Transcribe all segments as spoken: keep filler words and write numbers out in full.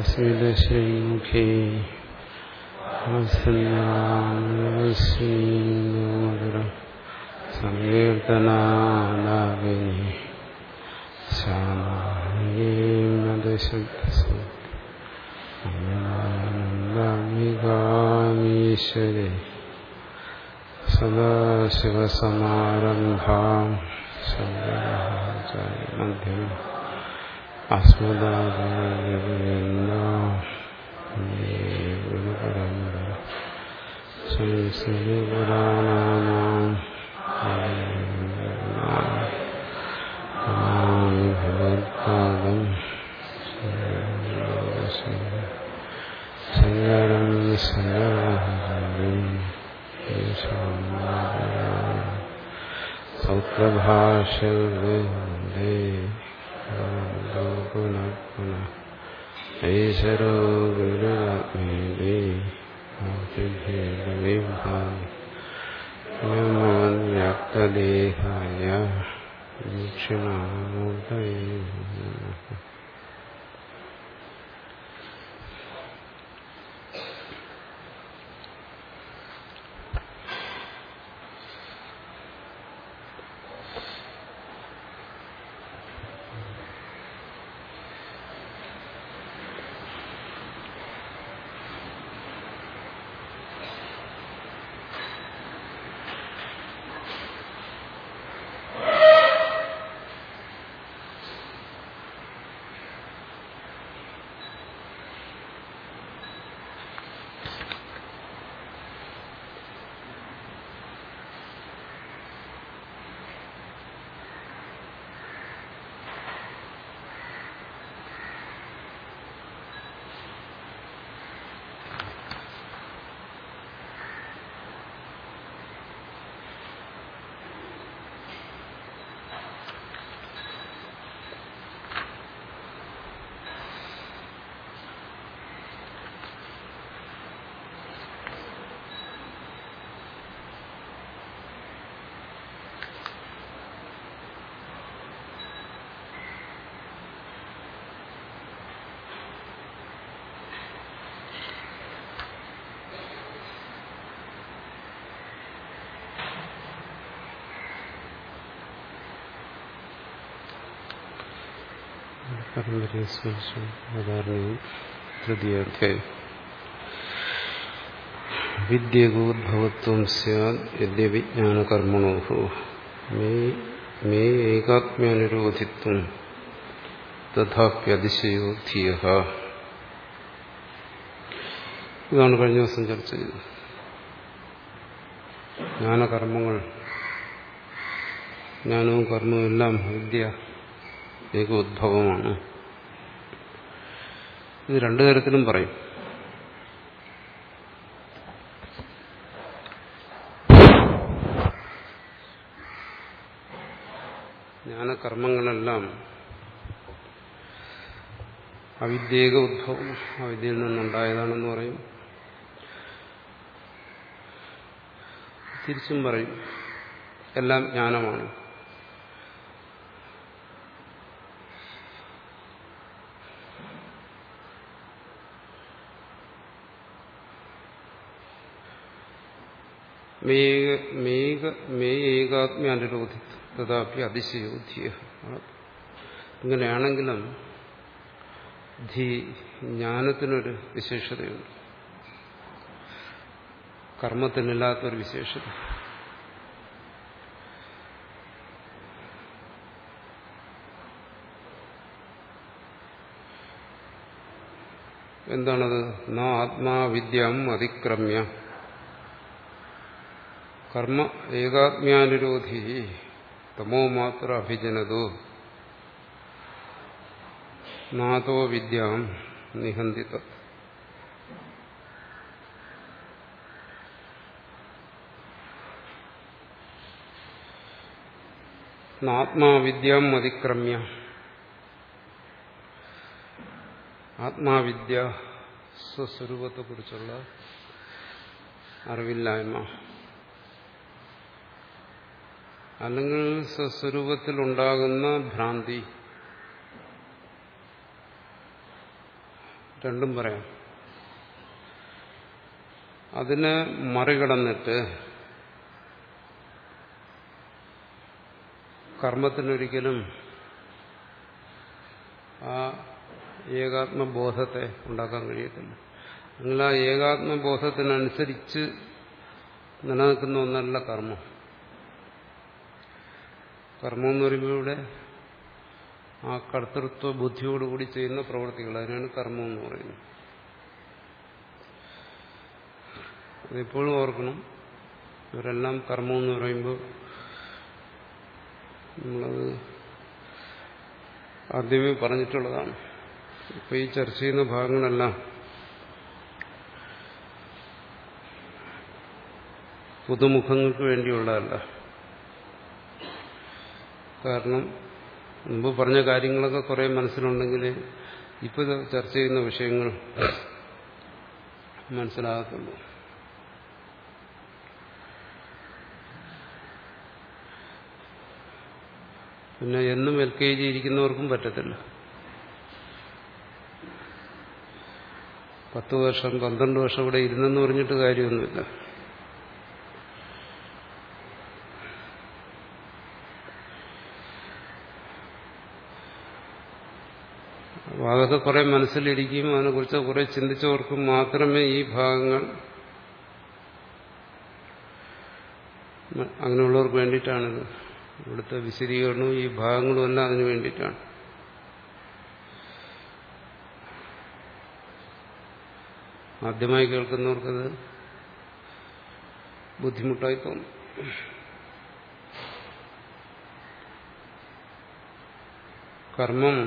സ്മിതശ്രീമുഖേ മധുര സങ്കീർത്തനാലാപിനി ശ്യാമീശ്വരി സദാശിവസമാരംഭാം ശങ്കരാചാര്യമധ്യം അസ്മദാചാര്യപരമ്പര ശ്രീപുരാണാനാം ഭഗവത്പാദം ശങ്കരം ശങ്കരാചാര്യം സൗത്രഭാഷ്യവന്ദേ പുനഃ പുനഃ ഈശ്വരോ ഗുരുരാത്മേതി വ്യക്തദേഹായ ദക്ഷിണാമൂർത്തയേ നമഃ. പരമ്പരയെ സ്മരിച്ചു ഉദാഹരണം തൃതീയാധ്യായം. വിദ്യകോദ്ഭവത്വം സ്യാദ് യദ്യവിജ്ഞാനകർമ്മണോ മേ ഏകാത്മ്യാനുരോധിത്വം തഥാപ്യതിശയോ ധിയഃ. ഇതാണ് കഴിഞ്ഞ ദിവസം ചർച്ച ചെയ്തത്. ജ്ഞാനകർമ്മങ്ങൾ, ജ്ഞാനവും കർമ്മവും എല്ലാം വിദ്യ ഏകോദ്ഭവമാണ്. ഇത് രണ്ടു തരത്തിലും പറയും. ജ്ഞാനകർമ്മങ്ങളെല്ലാം അവിദ്യേക ഉദ്ഭവം, അവിദ്യയിൽ നിന്നുണ്ടായതാണെന്ന് പറയും. തിരിച്ചും പറയും എല്ലാം ജ്ഞാനമാണ്. മേ ഏകാത്മ്യാനുരോധിത്വം തഥാപി അതിശയോധ്യ. ഇങ്ങനെയാണെങ്കിലും ധി ജ്ഞാനത്തിനൊരു വിശേഷതയുണ്ട്, കർമ്മത്തിനില്ലാത്തൊരു വിശേഷത. എന്താണത്? ന ആത്മാവിദ്യം അതിക്രമ്യ കർമ്മ ഏകാത്മ്യാനുരോധി തമോ മാത്ര അഭിജനതോ നാഥോ വിദ്യാം നിഹന്തി തത്. ആത്മാവിദ്യം അതിക്രമ്യ, ആത്മാവിദ്യ സ്വസ്വരൂപത്തെക്കുറിച്ചുള്ള അറിവില്ലായ്മ, അല്ലെങ്കിൽ സ്വസ്വരൂപത്തിലുണ്ടാകുന്ന ഭ്രാന്തി, രണ്ടും പറയാം. അതിനെ മറികടന്നിട്ട് കർമ്മത്തിനൊരിക്കലും ആ ഏകാത്മബോധത്തെ ഉണ്ടാക്കാൻ കഴിയത്തില്ല. അങ്ങനെ ആ ഏകാത്മബോധത്തിനനുസരിച്ച് നിലനിൽക്കുന്ന ഒന്നല്ല കർമ്മം. കർമ്മം എന്ന് പറയുമ്പോൾ ഇവിടെ ആ കർത്തൃത്വ ബുദ്ധിയോടുകൂടി ചെയ്യുന്ന പ്രവൃത്തികൾ, അതിനാണ് കർമ്മം എന്ന് പറയുന്നത്. അതെപ്പോഴും ഓർക്കണം. ഇവരെല്ലാം കർമ്മം എന്ന് പറയുമ്പോൾ നമ്മളത് ആദ്യമേ പറഞ്ഞിട്ടുള്ളതാണ്. ഇപ്പൊ ഈ ചർച്ച ചെയ്യുന്ന ഭാഗങ്ങളെല്ലാം പുതുമുഖങ്ങൾക്ക് വേണ്ടിയുള്ളതല്ല. കാരണം മുമ്പ് പറഞ്ഞ കാര്യങ്ങളൊക്കെ കുറെ മനസ്സിലുണ്ടെങ്കിൽ ഇപ്പോൾ ചർച്ച ചെയ്യുന്ന വിഷയങ്ങൾ മനസ്സിലാകത്തുള്ളൂ. പിന്നെ എന്നും എൽ കെ ജി ഇരിക്കുന്നവർക്കും പറ്റത്തില്ല. പത്ത് വർഷം പന്ത്രണ്ട് വർഷം ഇവിടെ ഇരുന്നെന്ന് പറഞ്ഞിട്ട് കാര്യമൊന്നുമില്ല. അപ്പോൾ അതൊക്കെ കുറെ മനസ്സിലിരിക്കും. അതിനെക്കുറിച്ച് കുറെ ചിന്തിച്ചവർക്കും മാത്രമേ ഈ ഭാഗങ്ങൾ, അങ്ങനെയുള്ളവർക്ക് വേണ്ടിയിട്ടാണിത്. ഇവിടുത്തെ വിശദീകരണവും ഈ ഭാഗങ്ങളും എല്ലാം അതിനു വേണ്ടിയിട്ടാണ്. ആദ്യമായി കേൾക്കുന്നവർക്കത് ബുദ്ധിമുട്ടായി തോന്നും. കർമ്മം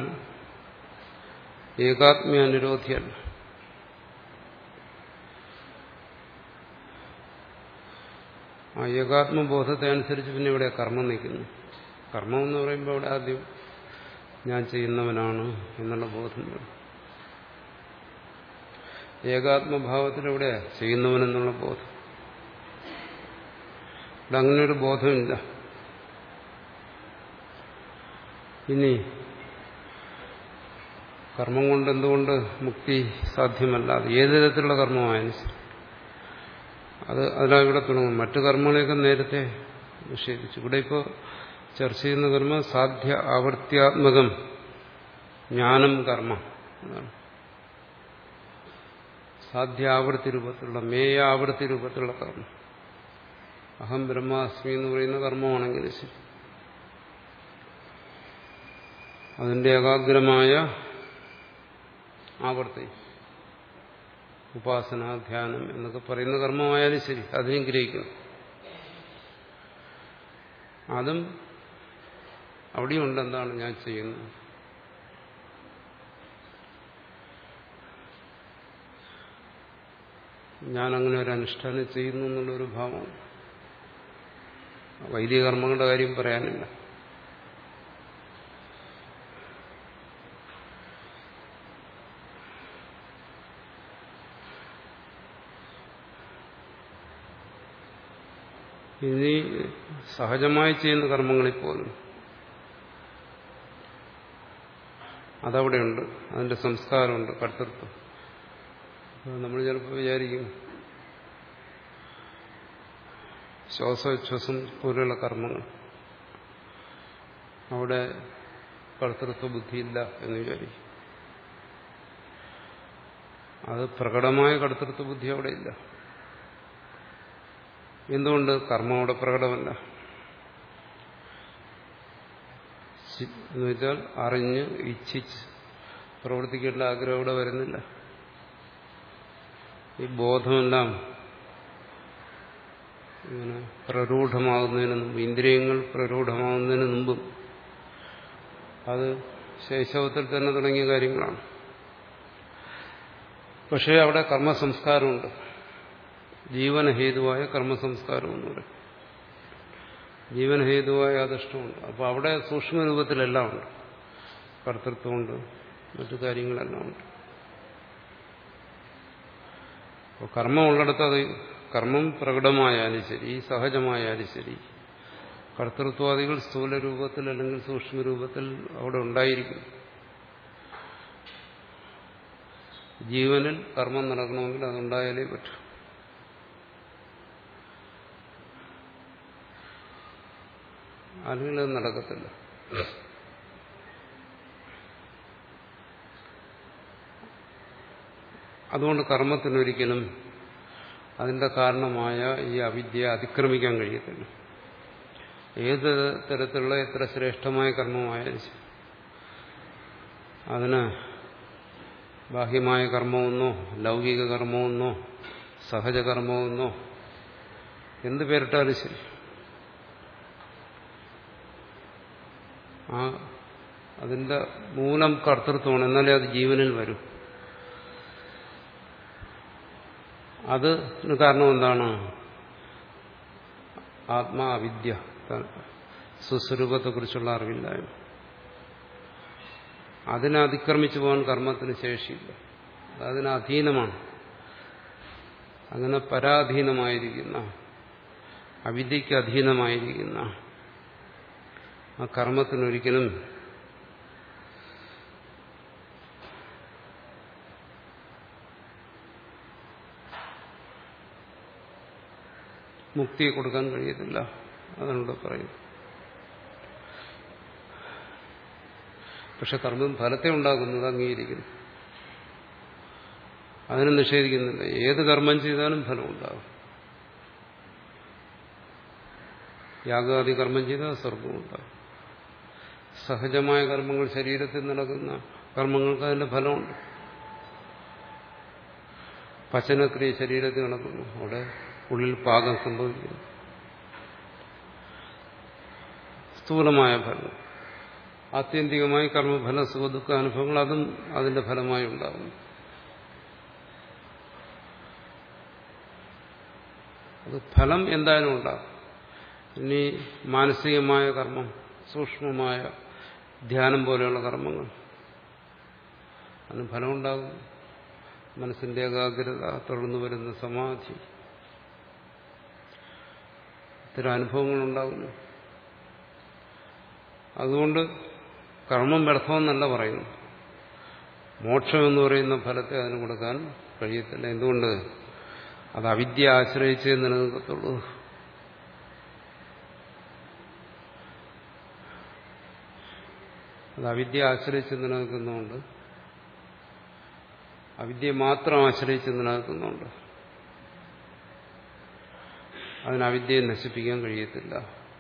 ഏകാത്മ്യാനുരോധിയല്ല. ആ ഏകാത്മബോധത്തെ അനുസരിച്ച് പിന്നെ ഇവിടെ കർമ്മം നിൽക്കുന്നു. കർമ്മം എന്ന് പറയുമ്പോൾ അവിടെ ആദ്യം ഞാൻ ചെയ്യുന്നവനാണ് എന്നുള്ള ബോധം വേണം. ഏകാത്മഭാവത്തിലൂടെ ചെയ്യുന്നവനെന്നുള്ള ബോധം. ഇവിടെ അങ്ങനെ ഒരു ബോധമില്ല. ഇനി കർമ്മം കൊണ്ട് എന്തുകൊണ്ട് മുക്തി സാധ്യമല്ല? അത് ഏത് തരത്തിലുള്ള കർമ്മമായാലും ശരി, അത് അതിലാണ് ഇവിടെ തുടങ്ങും. മറ്റു കർമ്മങ്ങളെയൊക്കെ നേരത്തെ നിഷേധിച്ചു. ഇവിടെ ഇപ്പോൾ ചർച്ച ചെയ്യുന്ന കർമ്മം സാധ്യ ആവർത്തിയാത്മകം ജ്ഞാനം കർമ്മം എന്നാണ്. സാധ്യാവർത്തി രൂപത്തിലുള്ള, മേയാവർത്തി രൂപത്തിലുള്ള കർമ്മം. അഹം ബ്രഹ്മാസ്മി എന്ന് പറയുന്ന കർമ്മമാണെങ്കിൽ ശരി, അതിന്റെ ഏകാഗ്രമായ ആവർത്തി, ഉപാസന, ധ്യാനം എന്നൊക്കെ പറയുന്ന കർമ്മമായാലും ശരി, അതിനും ഗ്രഹിക്കണം. അതും അവിടെയുണ്ട്. എന്താണ് ഞാൻ ചെയ്യുന്നത്? ഞാൻ അങ്ങനെ ഒരു അനുഷ്ഠാനം ചെയ്യുന്നു എന്നുള്ളൊരു ഭാവം. വൈദിക കർമ്മങ്ങളുടെ കാര്യം പറയാനില്ല. ഇനി സഹജമായി ചെയ്യുന്ന കർമ്മങ്ങളിൽ പോലും അതവിടെയുണ്ട്. അതിന്റെ സംസ്കാരമുണ്ട്, കർത്തൃത്വം. നമ്മൾ ചിലപ്പോൾ വിചാരിക്കും ശ്വാസോച്ഛ്വാസം പോലെയുള്ള കർമ്മങ്ങൾ, അവിടെ കർത്തൃത്വ ബുദ്ധിയില്ല എന്ന് വിചാരിക്കും. അത് പ്രകടമായ കർത്തൃത്വ ബുദ്ധി അവിടെ ഇല്ല. എന്തുകൊണ്ട്? കർമ്മം അവിടെ പ്രകടമല്ല. എന്ന് വെച്ചാൽ അറിഞ്ഞ് ഇച്ഛിച്ച് പ്രവർത്തിക്കേണ്ട ആഗ്രഹം അവിടെ വരുന്നില്ല. ഈ ബോധമെല്ലാം ഇങ്ങനെ പ്രരൂഢമാകുന്നതിന് മുമ്പ്, ഇന്ദ്രിയങ്ങൾ പ്രരൂഢമാകുന്നതിന് മുമ്പും, അത് ശൈശവത്തിൽ തന്നെ തുടങ്ങിയ കാര്യങ്ങളാണ്. പക്ഷേ അവിടെ കർമ്മസംസ്കാരമുണ്ട്. ജീവനഹേതുവായ കർമ്മസംസ്കാരം എന്ന് പറയും. ജീവനഹേതുവായ അധിഷ്ഠമുണ്ട്. അപ്പോൾ അവിടെ സൂക്ഷ്മരൂപത്തിലെല്ലാം ഉണ്ട്. കർത്തൃത്വമുണ്ട്, മറ്റു കാര്യങ്ങളെല്ലാം ഉണ്ട്. അപ്പോൾ കർമ്മം ഉള്ളിടത്ത് അത് കർമ്മം പ്രകടമായാലും ശരി, സഹജമായാലും ശരി, കർത്തൃത്വാദികൾ സ്ഥൂല രൂപത്തിൽ അല്ലെങ്കിൽ സൂക്ഷ്മരൂപത്തിൽ അവിടെ ഉണ്ടായിരിക്കും. ജീവനിൽ കർമ്മം നടക്കണമെങ്കിൽ അതുണ്ടായാലേ പറ്റൂ. അല്ലെങ്കിൽ അത് നടക്കത്തില്ല. അതുകൊണ്ട് കർമ്മത്തിനൊരിക്കലും അതിന്റെ കാരണമായ ഈ അവിദ്യയെ അതിക്രമിക്കാൻ കഴിയത്തില്ല. ഏത് തരത്തിലുള്ള എത്ര ശ്രേഷ്ഠമായ കർമ്മമായാലും അതിന് ബാഹ്യമായ കർമ്മമെന്നോ ലൗകിക കർമ്മമെന്നോ സഹജകർമ്മമെന്നോ എന്ത് പേരിട്ടാലും ശരി, ആ അതിന്റെ മൂലം കർത്തൃത്വമാണ്. എന്നാലേ അത് ജീവനിൽ വരും. അതിന് കാരണം എന്താണ്? ആത്മാ അവിദ്യ, സ്വസ്വരൂപത്തെക്കുറിച്ചുള്ള അറിവില്ലായ്മ. അതിനെ അതിക്രമിച്ചു പോകാൻ കർമ്മത്തിന് ശേഷിയില്ല. അതിന് അധീനമാണ്. അങ്ങനെ പരാധീനമായിരിക്കുന്ന, അവിദ്യയ്ക്ക് അധീനമായിരിക്കുന്ന ആ കർമ്മത്തിനൊരിക്കലും മുക്തിയെ കൊടുക്കാൻ കഴിയത്തില്ല. അതാണ് പറയുന്നത്. പക്ഷെ കർമ്മം ഫലത്തെ ഉണ്ടാക്കുന്നത് അംഗീകരിക്കുന്നു, അതിനെ നിഷേധിക്കുന്നില്ല. ഏത് കർമ്മം ചെയ്താലും ഫലം ഉണ്ടാകും. യാഗാദി കർമ്മം ചെയ്താൽ സ്വർഗം ഉണ്ടാകും. സഹജമായ കർമ്മങ്ങൾ, ശരീരത്തിൽ നടക്കുന്ന കർമ്മങ്ങൾക്ക് അതിന്റെ ഫലമുണ്ട്. പചനക്രിയ ശരീരത്തിൽ നടക്കുന്നു, അവിടെ ഉള്ളിൽ പാകം സംഭവിക്കുന്നു, സ്ഥൂലമായ ഫലം. ആത്യന്തികമായി കർമ്മഫല സുഖദുഃഖ അനുഭവങ്ങൾ അതും അതിന്റെ ഫലമായി ഉണ്ടാകുന്നു. അത് ഫലം എന്തായാലും ഉണ്ടാകും. ഇനി മാനസികമായ കർമ്മം, സൂക്ഷ്മമായ ധ്യാനം പോലെയുള്ള കർമ്മങ്ങൾ, അതിന് ഫലമുണ്ടാകും. മനസ്സിന്റെ ഏകാഗ്രത, തുടർന്നു വരുന്ന സമാധി, ഇത്തരം അനുഭവങ്ങളുണ്ടാകുന്നു. അതുകൊണ്ട് കർമ്മം വ്യർത്ഥമെന്നല്ല പറയുന്നു. മോക്ഷം എന്ന് പറയുന്ന ഫലത്തെ അതിന് കൊടുക്കാൻ കഴിയത്തില്ല. എന്തുകൊണ്ട്? അത് അവിദ്യ ആശ്രയിച്ചേ നിലനിൽക്കത്തുള്ളൂ. അത് അവിദ്യ ആശ്രയിച്ച് നിലനിൽക്കുന്നുണ്ട്, അവിദ്യയെ മാത്രം ആശ്രയിച്ച് നിലനിൽക്കുന്നുണ്ട്. അതിന് അവിദ്യയെ നശിപ്പിക്കാൻ കഴിയത്തില്ല.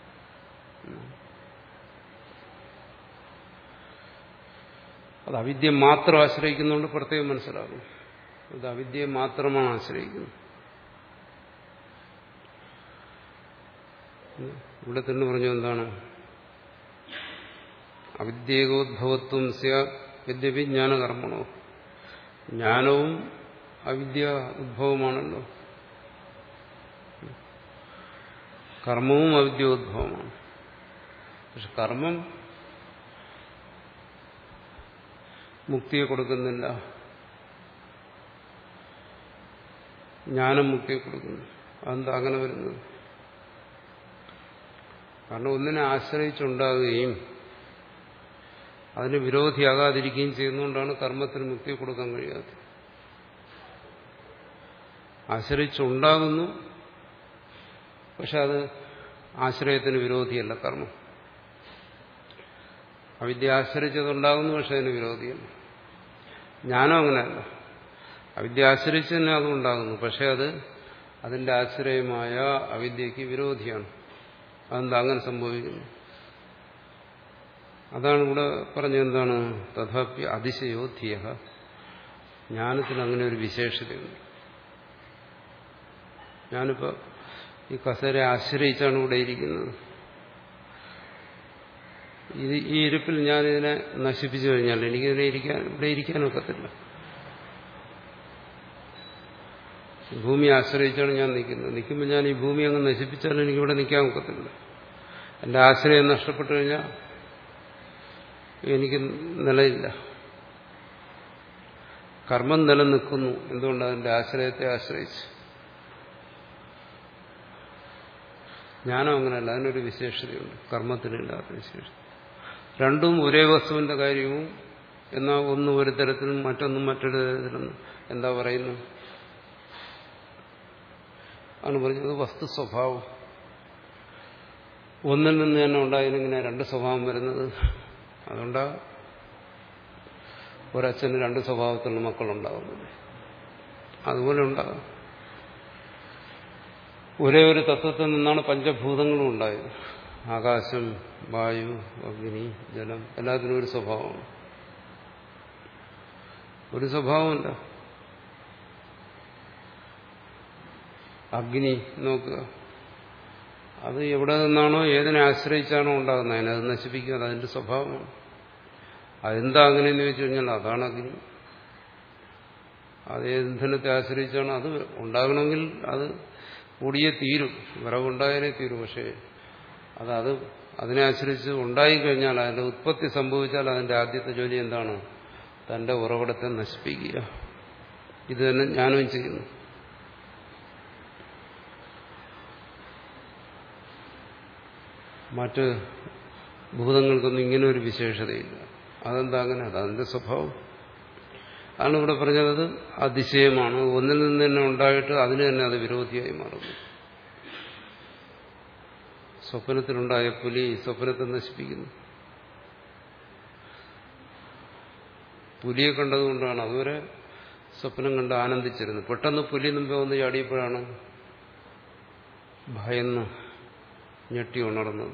അത് അവിദ്യ മാത്രം ആശ്രയിക്കുന്നുണ്ട്. പ്രത്യേകം മനസ്സിലാകും, അത് അവിദ്യയെ മാത്രമാണ് ആശ്രയിക്കുന്നത്. ഇവിടെ തന്നെ പറഞ്ഞു എന്താണ്? അവിദ്യേകോദ്ഭവത്വം യദ്യപി ജ്ഞാനകർമ്മണോ. ജ്ഞാനവും അവിദ്യ ഉദ്ഭവമാണല്ലോ, കർമ്മവും അവിദ്യോദ്ഭവമാണ്. പക്ഷെ കർമ്മം മുക്തിയെ കൊടുക്കുന്നില്ല, ജ്ഞാനം മുക്തിയെ കൊടുക്കുന്നു. അതെന്താ അങ്ങനെ വരുന്നത്? കാരണം ഒന്നിനെ ആശ്രയിച്ചുണ്ടാകുകയും അതിന് വിരോധിയാകാതിരിക്കുകയും ചെയ്യുന്നതുകൊണ്ടാണ് കർമ്മത്തിന് മുക്തി കൊടുക്കാൻ കഴിയാത്തത്. ആശ്രയിച്ചുണ്ടാകുന്നു, പക്ഷെ അത് ആശ്രയത്തിന് വിരോധിയല്ല കർമ്മം. അവിദ്യ ആശ്രയിച്ചതുണ്ടാകുന്നു, പക്ഷെ അതിന് വിരോധിയല്ല. ജ്ഞാനം അങ്ങനെയല്ല. അവിദ്യ ആശ്രയിച്ച് തന്നെ അതുണ്ടാകുന്നു, പക്ഷെ അത് അതിന്റെ ആശ്രയമായ അവിദ്യക്ക് വിരോധിയാണ്. അതെന്താ അങ്ങനെ സംഭവിക്കുന്നു? അതാണ് ഇവിടെ പറഞ്ഞെന്താണ്? തഥാപി അതിശയോ ധിയ. ജ്ഞാനത്തിന് അങ്ങനെ ഒരു വിശേഷതയുണ്ട്. ഞാനിപ്പോൾ ഈ കസേരയെ ആശ്രയിച്ചാണ് ഇവിടെ ഇരിക്കുന്നത്. ഇത് ഈ ഇരിപ്പിൽ ഞാനിതിനെ നശിപ്പിച്ചു കഴിഞ്ഞാൽ എനിക്കിതിനെ ഇരിക്കാൻ ഇവിടെ ഇരിക്കാനൊക്കത്തില്ല. ഭൂമി ആശ്രയിച്ചാണ് ഞാൻ നിൽക്കുന്നത്. നിൽക്കുമ്പോൾ ഞാൻ ഈ ഭൂമി അങ്ങ് നശിപ്പിച്ചാലും എനിക്കിവിടെ നിൽക്കാൻ ഒക്കത്തില്ല. എൻ്റെ ആശ്രയം നഷ്ടപ്പെട്ടു കഴിഞ്ഞാൽ എനിക്ക് നിലയില്ല. കർമ്മം നിലനിൽക്കുന്നു. എന്തുകൊണ്ട്? അതിൻ്റെ ആശ്രയത്തെ ആശ്രയിച്ച്. ജ്ഞാനം അങ്ങനെയല്ല, അതിനൊരു വിശേഷതയുണ്ട്, കർമ്മത്തിനില്ലാത്ത വിശേഷത. രണ്ടും ഒരേ വസ്തുവിന്റെ കാര്യവും എന്നാൽ ഒന്ന് ഒരു തരത്തിലും മറ്റൊന്നും മറ്റൊരു തരത്തിലും എന്താ പറയുന്നു? ആണ് പറഞ്ഞത് വസ്തു സ്വഭാവം. ഒന്നിൽ നിന്ന് തന്നെ ഉണ്ടായതിനിങ്ങനെ രണ്ട് സ്വഭാവം വരുന്നത്. അതുകൊണ്ടാ ഒരച്ഛന് രണ്ട് സ്വഭാവത്തിലുള്ള മക്കളുണ്ടാകുന്നത്. അതുപോലെ ഉണ്ടാകും. ഒരേ ഒരു തത്വത്തിൽ നിന്നാണ് പഞ്ചഭൂതങ്ങളും ഉണ്ടായത്. ആകാശം, വായു, അഗ്നി, ജലം എല്ലാത്തിനും ഒരു സ്വഭാവമാണ്. ഒരു സ്വഭാവമല്ല. അഗ്നി നോക്കുക, അത് എവിടെ നിന്നാണോ ഏതിനെ ആശ്രയിച്ചാണോ ഉണ്ടാകുന്നത് അതിനത് നശിപ്പിക്കുക. അത് അതിന്റെ സ്വഭാവമാണ്. അതെന്താ അങ്ങനെയെന്ന് ചോദിച്ചു കഴിഞ്ഞാൽ അതാണ് അഗ്നി. അത് ഇന്ധനത്തെ ആശ്രയിച്ചാണ് അത് ഉണ്ടാകണമെങ്കിൽ അത് കൂടിയേ തീരും, വിറവുണ്ടായാലേ തീരും. പക്ഷേ അത് അത് അതിനെ ആശ്രയിച്ച് ഉണ്ടായിക്കഴിഞ്ഞാൽ അതിന്റെ ഉത്പത്തി സംഭവിച്ചാൽ അതിന്റെ ആദ്യത്തെ ജോലി എന്താണ്? തന്റെ ഉറവിടത്തെ നശിപ്പിക്കുക. ഇത് തന്നെ ജ്ഞാനവും ചെയ്യുന്നു. മറ്റ് ഭൂതങ്ങൾക്കൊന്നും ഇങ്ങനെ ഒരു വിശേഷതയില്ല. അതെന്താ അങ്ങനെ? അതതിന്റെ സ്വഭാവം. അതാണ് ഇവിടെ പറഞ്ഞത്. അതിശയമാണ്. ഒന്നിൽ നിന്ന് തന്നെ ഉണ്ടായിട്ട് അതിന് തന്നെ അത് വിരോധിയായി മാറുന്നു. സ്വപ്നത്തിലുണ്ടായ പുലി സ്വപ്നത്തെ നശിപ്പിക്കുന്നു. പുലിയെ കണ്ടതുകൊണ്ടാണ് അതുവരെ സ്വപ്നം കണ്ട് ആനന്ദിച്ചിരുന്നത്. പെട്ടെന്ന് പുലി മുമ്പേ ഒന്ന് ചാടിയപ്പോഴാണ് ഭയന്ന് ഞെട്ടി ഉണർന്നത്.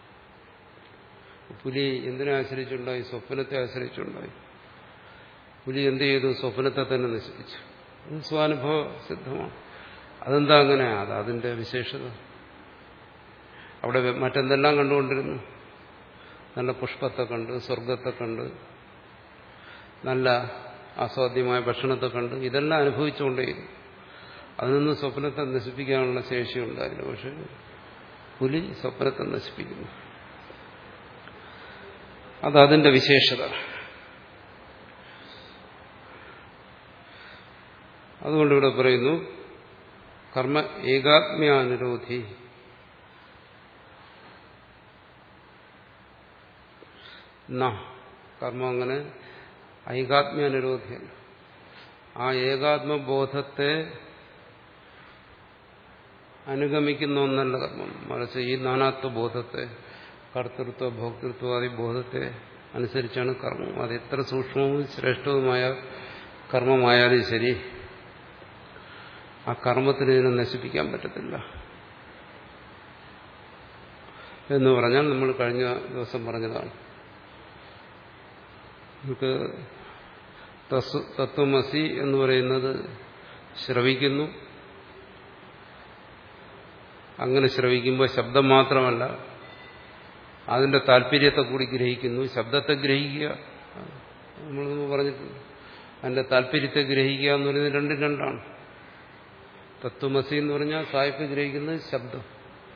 പുലി എന്തിനെ ആശ്രയിച്ചുണ്ടായി? സ്വപ്നത്തെ ആശ്രയിച്ചുണ്ടായി. പുലി എന്ത് ചെയ്തു? സ്വപ്നത്തെ തന്നെ നശിപ്പിച്ചു. അത് സ്വാനുഭവ സിദ്ധമാണ്. അതെന്താ അങ്ങനെ? അത് അതിന്റെ വിശേഷത. അവിടെ മറ്റെന്തെല്ലാം കണ്ടുകൊണ്ടിരുന്നു? നല്ല പുഷ്പത്തെ കണ്ട്, സ്വർഗത്തെ കണ്ട്, നല്ല ആസ്വാദ്യമായ ഭക്ഷണത്തെ കണ്ട്, ഇതെല്ലാം അനുഭവിച്ചുകൊണ്ടേയിരുന്നു. അതിനൊന്നും സ്വപ്നത്തെ നശിപ്പിക്കാനുള്ള ശേഷി ഉണ്ടായില്ല. പക്ഷെ പുലി സ്വപ്നത്തെ നശിപ്പിക്കുന്നു. അതതിന്റെ വിശേഷത. അതുകൊണ്ട് ഇവിടെ പറയുന്നു കർമ്മ ഏകാത്മ്യാനുരോധി. കർമ്മം അങ്ങനെ ഐകാത്മ്യാനുരോധിയല്ല. ആ ഏകാത്മബോധത്തെ അനുഗമിക്കുന്ന ഒന്നല്ല കർമ്മം. മറിച്ച് ഈ നാനാത്വ ബോധത്തെ, കർത്തൃത്വ ഭോക്തൃത്വാദി ബോധത്തെ അനുസരിച്ചാണ് കർമ്മം. അത് എത്ര സൂക്ഷ്മവും ശ്രേഷ്ഠവുമായ കർമ്മമായാലും ശരി, ആ കർമ്മത്തിന് ഇതിനെ നശിപ്പിക്കാൻ പറ്റത്തില്ല. എന്ന് പറഞ്ഞാൽ നമ്മൾ കഴിഞ്ഞ ദിവസം പറഞ്ഞതാണ്. നമുക്ക് തത്വമസി എന്ന് പറയുന്നത് ശ്രവിക്കുന്നു. അങ്ങനെ ശ്രവിക്കുമ്പോൾ ശബ്ദം മാത്രമല്ല, അതിന്റെ താല്പര്യത്തെ കൂടി ഗ്രഹിക്കുന്നു. ശബ്ദത്തെ ഗ്രഹിക്കുക നമ്മൾ പറഞ്ഞിട്ടുണ്ട്. അതിന്റെ താല്പര്യത്തെ ഗ്രഹിക്കുക എന്ന് പറയുന്നത് രണ്ടും രണ്ടാണ്. തത്വമസി എന്ന് പറഞ്ഞാൽ സായിപ്പ് ഗ്രഹിക്കുന്നത് ശബ്ദം,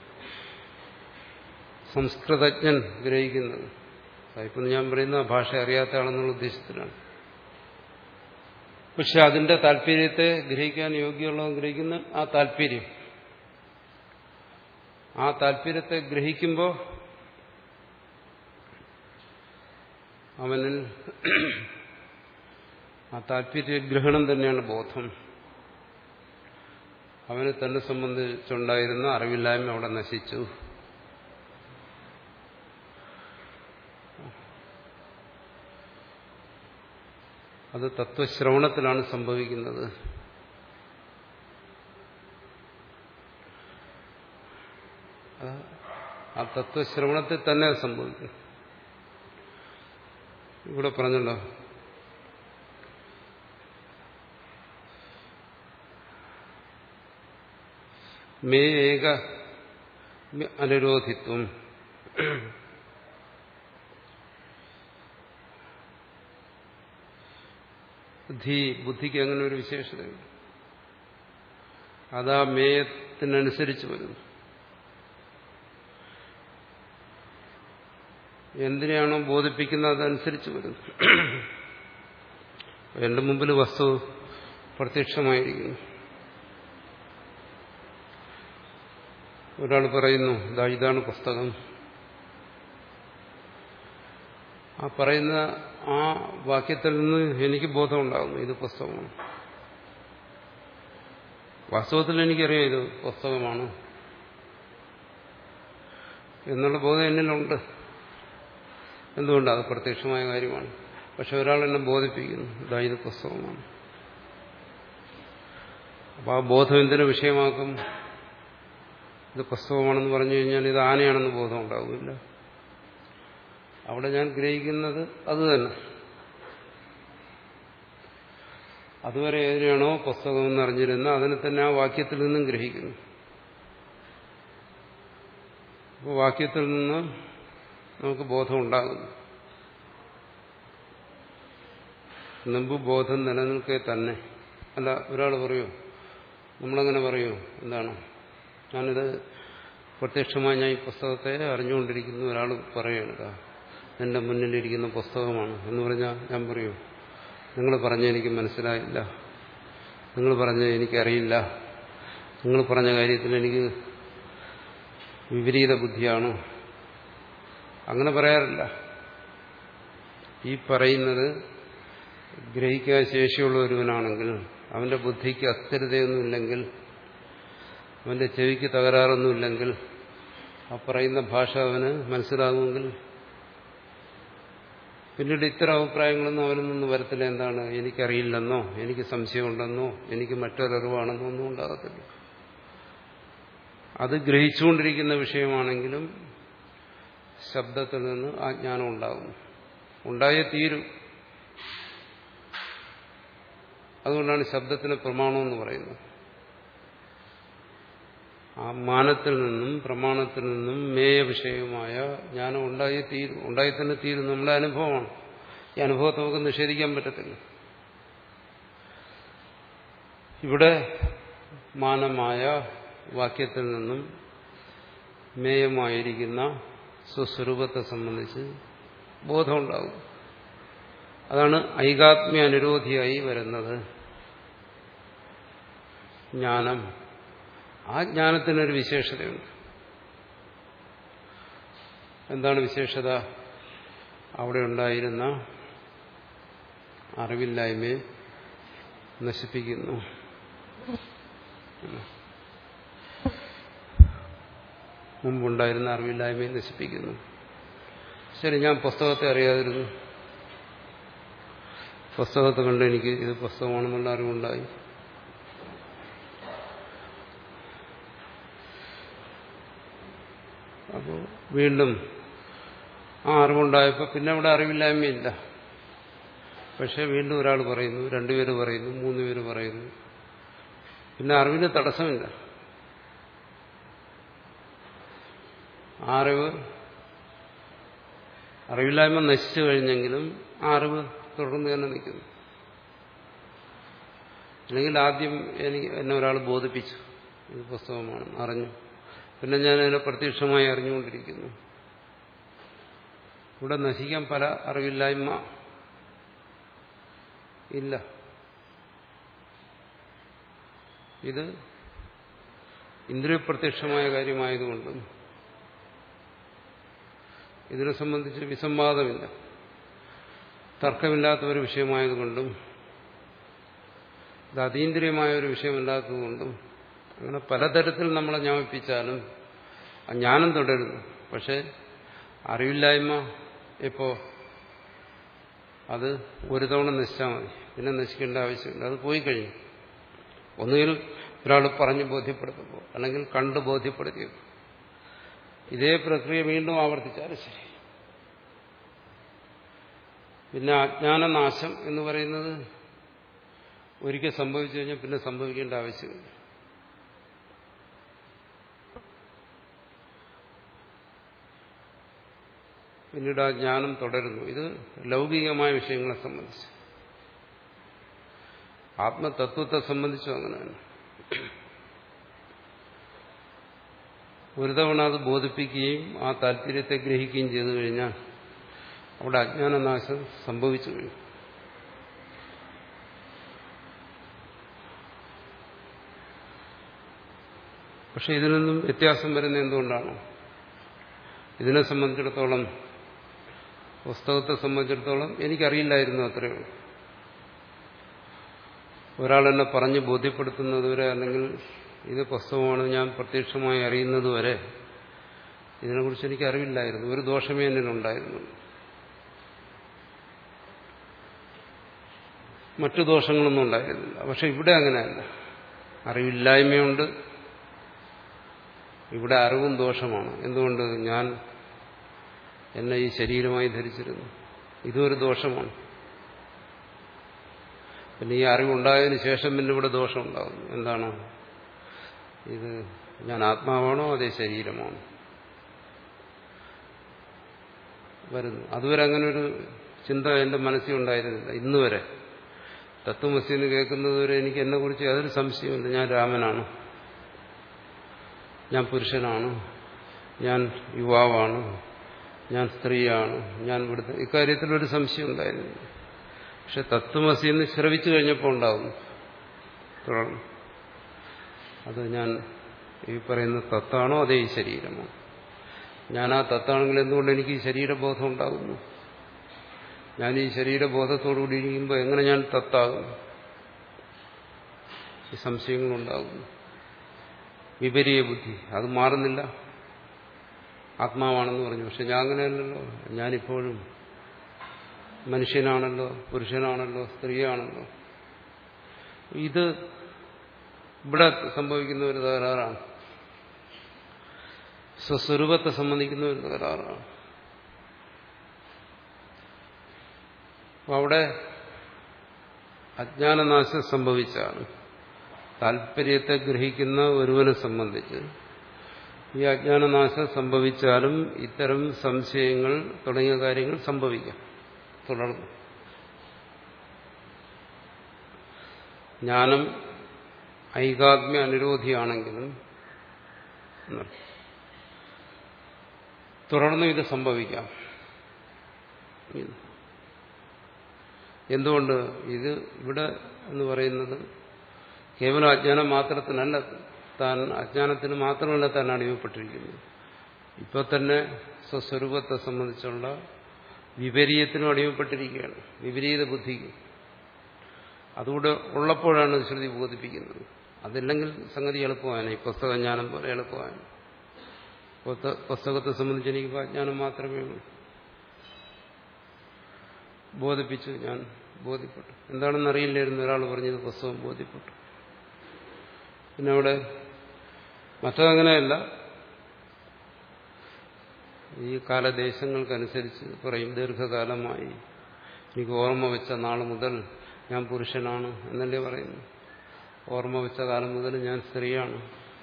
സംസ്കൃതജ്ഞൻ ഗ്രഹിക്കുന്നത്. സായിപ്പെന്ന് ഞാൻ പറയുന്ന ഭാഷ അറിയാത്ത ആളെന്നുള്ള ഉദ്ദേശത്തിലാണ്. പക്ഷെ അതിന്റെ താല്പര്യത്തെ ഗ്രഹിക്കാൻ യോഗ്യമുള്ളവൻ ഗ്രഹിക്കുന്ന ആ താല്പര്യം, ആ താല്പര്യത്തെ ഗ്രഹിക്കുമ്പോൾ അവനിൽ ആ താല്പര്യഗ്രഹണം തന്നെയാണ് ബോധം. അവനെ തന്നെ സംബന്ധിച്ചുണ്ടായിരുന്ന അറിവില്ലായ്മ അവിടെ നശിച്ചു. അത് തത്വശ്രവണത്തിലാണ് സംഭവിക്കുന്നത്. ആ തത്വശ്രവണത്തിൽ തന്നെ അത് സംഭവിക്കും. ഇവിടെ പറഞ്ഞല്ലോ, മേ ഏക അനുരോധിത്വം. ബുദ്ധി ബുദ്ധിക്ക് അങ്ങനെ ഒരു വിശേഷതയുണ്ട്. അതാ മേയത്തിനനുസരിച്ച് വരുന്നു. എന്തിനാണോ ബോധിപ്പിക്കുന്നത് അതനുസരിച്ച് വരുന്നു. എന്റെ മുമ്പിൽ വസ്തു പ്രത്യക്ഷമായിരിക്കുന്നു. ഒരാൾ പറയുന്നു, ഇതാണ് പുസ്തകം. ആ പറയുന്ന ആ വാക്യത്തിൽ നിന്ന് എനിക്ക് ബോധമുണ്ടാകുന്നു ഇത് പുസ്തകമാണ്. വാസ്തവത്തിൽ എനിക്കറിയാം ഇത് പുസ്തകമാണ് എന്നുള്ള ബോധം എന്നിലുണ്ട്. എന്തുകൊണ്ട്? അത് പ്രത്യക്ഷമായ കാര്യമാണ്. പക്ഷെ ഒരാൾ എന്നെ ബോധിപ്പിക്കുന്നു ഇതാ ഇത് പുസ്തകമാണ്. അപ്പോൾ ആ ബോധം എന്തിനു വിഷയമാക്കും? ഇത് പുസ്തകമാണെന്ന് പറഞ്ഞു കഴിഞ്ഞാൽ ഇത് ആനയാണെന്ന് ബോധം ഉണ്ടാവില്ല. അവിടെ ഞാൻ ഗ്രഹിക്കുന്നത് അത് തന്നെ. അതുവരെ ഏതിനാണോ പുസ്തകമെന്ന് അറിഞ്ഞിരുന്ന അതിനെ തന്നെ ആ വാക്യത്തിൽ നിന്നും ഗ്രഹിക്കുന്നു. അപ്പോൾ വാക്യത്തിൽ നിന്ന് നമുക്ക് ബോധം ഉണ്ടാകുന്നു. മുമ്പ് ബോധം നിലനിൽക്കെ തന്നെ. അല്ല, ഒരാൾ പറയൂ, നമ്മളങ്ങനെ പറയൂ, എന്താണ് ഞാനിത് പ്രത്യക്ഷമായി ഞാൻ ഈ പുസ്തകത്തെ അറിഞ്ഞുകൊണ്ടിരിക്കുന്നു. ഒരാൾ പറയുക എൻ്റെ മുന്നിലിരിക്കുന്ന പുസ്തകമാണ് എന്ന് പറഞ്ഞാൽ ഞാൻ പറയൂ നിങ്ങൾ പറഞ്ഞ എനിക്ക് മനസ്സിലായില്ല, നിങ്ങൾ പറഞ്ഞ എനിക്കറിയില്ല, നിങ്ങൾ പറഞ്ഞ കാര്യത്തിൽ എനിക്ക് വിപരീത ബുദ്ധിയാണ്, അങ്ങനെ പറയാറില്ല. ഈ പറയുന്നത് ഗ്രഹിക്കാൻ ശേഷിയുള്ള ഒരുവനാണെങ്കിൽ, അവന്റെ ബുദ്ധിക്ക് അസ്ഥിരതയൊന്നുമില്ലെങ്കിൽ, അവന്റെ ചെവിക്ക് തകരാറൊന്നുമില്ലെങ്കിൽ, ആ പറയുന്ന ഭാഷ അവന് മനസ്സിലാകുമെങ്കിൽ പിന്നീട് ഇത്തരം അഭിപ്രായങ്ങളൊന്നും അവരിൽ നിന്ന് വരത്തില്ല. എന്താണ് എനിക്കറിയില്ലെന്നോ എനിക്ക് സംശയമുണ്ടെന്നോ എനിക്ക് മറ്റൊരറിവാണെന്നോ ഒന്നും ഉണ്ടാകത്തില്ല. അത് ഗ്രഹിച്ചുകൊണ്ടിരിക്കുന്ന വിഷയമാണെങ്കിലും ശബ്ദത്തിൽ നിന്ന് ആ ജ്ഞാനം ഉണ്ടാകും, ഉണ്ടായേ തീരും. അതുകൊണ്ടാണ് ശബ്ദത്തിന് പ്രമാണമെന്ന് പറയുന്നത്. ആ മാനത്തിൽ നിന്നും പ്രമാണത്തിൽ നിന്നും മേയ വിഷയമായ ജ്ഞാനം ഉണ്ടായി തീരും, ഉണ്ടായി തന്നെ തീരും. നമ്മുടെ അനുഭവമാണ്. ഈ അനുഭവത്തെ നമുക്ക് നിഷേധിക്കാൻ പറ്റത്തില്ല. ഇവിടെ മാനമായ വാക്യത്തിൽ നിന്നും മേയമായിരിക്കുന്ന സ്വസ്വരൂപത്തെ സംബന്ധിച്ച് ബോധമുണ്ടാകും. അതാണ് ഐകാത്മ്യ അനുരോധിയായി വരുന്നത് ജ്ഞാനം. ആ ജ്ഞാനത്തിനൊരു വിശേഷതയുണ്ട്. എന്താണ് വിശേഷത? അവിടെ ഉണ്ടായിരുന്ന അറിവില്ലായ്മയെ നശിപ്പിക്കുന്നു. മുമ്പുണ്ടായിരുന്ന അറിവില്ലായ്മയെ നശിപ്പിക്കുന്നു. ശരി, ഞാൻ പുസ്തകത്തെ അറിയാതിരുന്നു, പുസ്തകത്തെ കണ്ട് എനിക്ക് ഇത് പുസ്തകമാണെന്നുള്ള അറിവുണ്ടായി. അപ്പോൾ വീണ്ടും ആ അറിവുണ്ടായപ്പോൾ പിന്നെ അവിടെ അറിവില്ലായ്മയില്ല. പക്ഷെ വീണ്ടും ഒരാൾ പറയുന്നു, രണ്ടുപേര് പറയുന്നു, മൂന്ന് പേര് പറയുന്നു, പിന്നെ അറിവിന് തടസ്സമില്ല. ആ അറിവ് അറിവില്ലായ്മ നശിച്ചു കഴിഞ്ഞെങ്കിലും ആ അറിവ് തുടർന്ന് തന്നെ നിൽക്കുന്നു. അല്ലെങ്കിൽ ആദ്യം എനിക്ക് എന്നെ ഒരാൾ ബോധിപ്പിച്ചു ഇത് പുസ്തകമാണ്, അറിഞ്ഞു, പിന്നെ ഞാൻ അതിനെ പ്രത്യക്ഷമായി അറിഞ്ഞുകൊണ്ടിരിക്കുന്നു. ഇവിടെ നശിക്കാൻ പല അറിവില്ലായ്മ ഇല്ല. ഇത് ഇന്ദ്രിയപ്രത്യക്ഷമായ കാര്യമായതുകൊണ്ടും ഇതിനെ സംബന്ധിച്ച് വിസംവാദമില്ല, തർക്കമില്ലാത്ത ഒരു വിഷയമായതുകൊണ്ടും ഇത് അതീന്ദ്രിയമായ ഒരു വിഷയമല്ലാത്തതുകൊണ്ടും അങ്ങനെ പലതരത്തിൽ നമ്മളെ ജ്ഞാപിപ്പിച്ചാലും ആ ജ്ഞാനം തുടരുന്നു. പക്ഷെ അറിവില്ലായ്മ എപ്പോ അത് ഒരു തവണ നശിച്ചാൽ മതി, പിന്നെ നശിക്കേണ്ട ആവശ്യമില്ല. അത് പോയി കഴിഞ്ഞു. ഒന്നുകിൽ ഒരാൾ പറഞ്ഞ് ബോധ്യപ്പെടുത്തുമ്പോൾ അല്ലെങ്കിൽ കണ്ട് ബോധ്യപ്പെടുത്തിയപ്പോൾ ഇതേ പ്രക്രിയ വീണ്ടും ആവർത്തിച്ചാലും ശരി. പിന്നെ അജ്ഞാനനാശം എന്ന് പറയുന്നത് ഒരിക്കൽ സംഭവിച്ചു കഴിഞ്ഞാൽ പിന്നെ സംഭവിക്കേണ്ട ആവശ്യമില്ല. പിന്നീട് ആ ജ്ഞാനം തുടരുന്നു. ഇത് ലൗകികമായ വിഷയങ്ങളെ സംബന്ധിച്ച്. ആത്മതത്വത്തെ സംബന്ധിച്ചും അങ്ങനെയാണ്. ഒരു തവണ അത് ബോധിപ്പിക്കുകയും ആ താല്പര്യത്തെ ഗ്രഹിക്കുകയും ചെയ്തു കഴിഞ്ഞാൽ അവിടെ അജ്ഞാനനാശം സംഭവിച്ചു കഴിഞ്ഞു. പക്ഷെ ഇതിൽ നിന്നും വ്യത്യാസം വരുന്നത് എന്തുകൊണ്ടാണ്? ഇതിനെ സംബന്ധിച്ചിടത്തോളം പുസ്തകത്തെ സംബന്ധിച്ചിടത്തോളം എനിക്കറിയില്ലായിരുന്നു അത്രയേ ഉള്ളൂ. ഒരാൾ എന്നെ പറഞ്ഞ് ബോധ്യപ്പെടുത്തുന്നതുവരെ, അല്ലെങ്കിൽ ഇത് പുസ്തകമാണ് ഞാൻ പ്രത്യക്ഷമായി അറിയുന്നതുവരെ ഇതിനെക്കുറിച്ച് എനിക്ക് അറിവില്ലായിരുന്നു. ഒരു ദോഷമേ എന്നിലുണ്ടായിരുന്നു. മറ്റു ദോഷങ്ങളൊന്നും ഉണ്ടായിരുന്നില്ല. പക്ഷെ ഇവിടെ അങ്ങനെയല്ല. അറിവില്ലായ്മയുണ്ട്, ഇവിടെ അറിവും ദോഷമാണ്. എന്തുകൊണ്ട്? ഞാൻ എന്നെ ഈ ശരീരമായി ധരിച്ചിരുന്നു. ഇതൊരു ദോഷമാണ്. പിന്നെ ഈ അറിവുണ്ടായതിനു ശേഷം പിന്നെ ഇവിടെ ദോഷം ഉണ്ടാകുന്നു. എന്താണ്? ഇത് ഞാൻ ആത്മാവാണോ അതേ ശരീരമാണോ വരുന്നു. അതുവരെ അങ്ങനെ ഒരു ചിന്ത എന്റെ മനസ്സിൽ ഉണ്ടായിരുന്നില്ല. ഇന്ന് വരെ തത്വമസി എന്ന് കേൾക്കുന്നതുവരെ എനിക്ക് എന്നെ കുറിച്ച് യാതൊരു സംശയമില്ല. ഞാൻ രാമനാണ്, ഞാൻ പുരുഷനാണ്, ഞാൻ യുവാവാണ്, ഞാൻ സ്ത്രീയാണ്, ഞാൻ ഇവിടുത്തെ ഇക്കാര്യത്തിലൊരു സംശയം ഉണ്ടായിരുന്നില്ല. പക്ഷെ തത്വമസി എന്ന് ശ്രവിച്ചു കഴിഞ്ഞപ്പോൾ ഉണ്ടാകുന്നു തുടർന്ന്. അത് ഞാൻ ഈ പറയുന്ന തത്താണോ അതേ ഈ ശരീരമോ? ഞാൻ ആ തത്താണെങ്കിൽ എന്തുകൊണ്ട് എനിക്ക് ഈ ശരീരബോധം ഉണ്ടാകുന്നു? ഞാൻ ഈ ശരീരബോധത്തോടുകൂടി ഇരിക്കുമ്പോൾ എങ്ങനെ ഞാൻ തത്താകുന്നു? ഈ സംശയങ്ങളുണ്ടാകുന്നു. വിപരീയ ബുദ്ധി അത് മാറുന്നില്ല. ആത്മാവാണെന്ന് പറഞ്ഞു. പക്ഷെ ഞാൻ അങ്ങനെയല്ലല്ലോ. ഞാനിപ്പോഴും മനുഷ്യനാണല്ലോ, പുരുഷനാണല്ലോ, സ്ത്രീയാണല്ലോ. ഇത് ഇവിടെ സംഭവിക്കുന്ന ഒരു തകരാറാണ്. സ്വസ്വരൂപത്തെ സംബന്ധിക്കുന്ന ഒരു തകരാറാണ്. അപ്പൊ അവിടെ അജ്ഞാനനാശം സംഭവിച്ചാണ്. താല്പര്യത്തെ ഗ്രഹിക്കുന്ന ഒരുവനെ സംബന്ധിച്ച് ഈ അജ്ഞാനനാശം സംഭവിച്ചാലും ഇത്തരം സംശയങ്ങൾ തുടങ്ങിയ കാര്യങ്ങൾ സംഭവിക്കാം തുടർന്ന്. ജ്ഞാനം ഐകാത്മ്യ അനുരോധിയാണെങ്കിലും തുടർന്ന് ഇത് സംഭവിക്കാം. എന്തുകൊണ്ട്? ഇത് ഇവിടെ എന്ന് പറയുന്നത് കേവലം അജ്ഞാനം മാത്രത്തിനല്ല, താൻ അജ്ഞാനത്തിന് മാത്രമല്ല താൻ അടിമപ്പെട്ടിരിക്കുന്നത്. ഇപ്പൊ തന്നെ സ്വസ്വരൂപത്തെ സംബന്ധിച്ചുള്ള വിപരീയത്തിനും അടിമപ്പെട്ടിരിക്കുകയാണ്, വിപരീത ബുദ്ധിക്ക്. അതുകൂടെ ഉള്ളപ്പോഴാണ് ശ്രുതി ബോധിപ്പിക്കുന്നത്. അതില്ലെങ്കിൽ സംഗതി എളുപ്പമാണ്. ഈ പുസ്തകജ്ഞാനം പോലെ എളുപ്പമാണ്. പുസ്തകത്തെ സംബന്ധിച്ച് എനിക്ക് അജ്ഞാനം മാത്രമേ ഉള്ളൂ. ബോധിപ്പിച്ചു, ഞാൻ ബോധ്യപ്പെട്ടു. എന്താണെന്ന് അറിയില്ലായിരുന്നു. ഒരാൾ പറഞ്ഞത് പുസ്തകം ബോധ്യപ്പെട്ടു. പിന്നെ അവിടെ മറ്റതങ്ങനെയല്ല. ഈ കാലദേശങ്ങൾക്കനുസരിച്ച് പറയും. ദീർഘകാലമായി എനിക്ക് ഓർമ്മ വെച്ച നാൾ മുതൽ ഞാൻ പുരുഷനാണ് എന്നല്ലേ പറയുന്നു. ഓർമ്മ വെച്ച കാലം മുതൽ ഞാൻ സ്ത്രീയാണ്,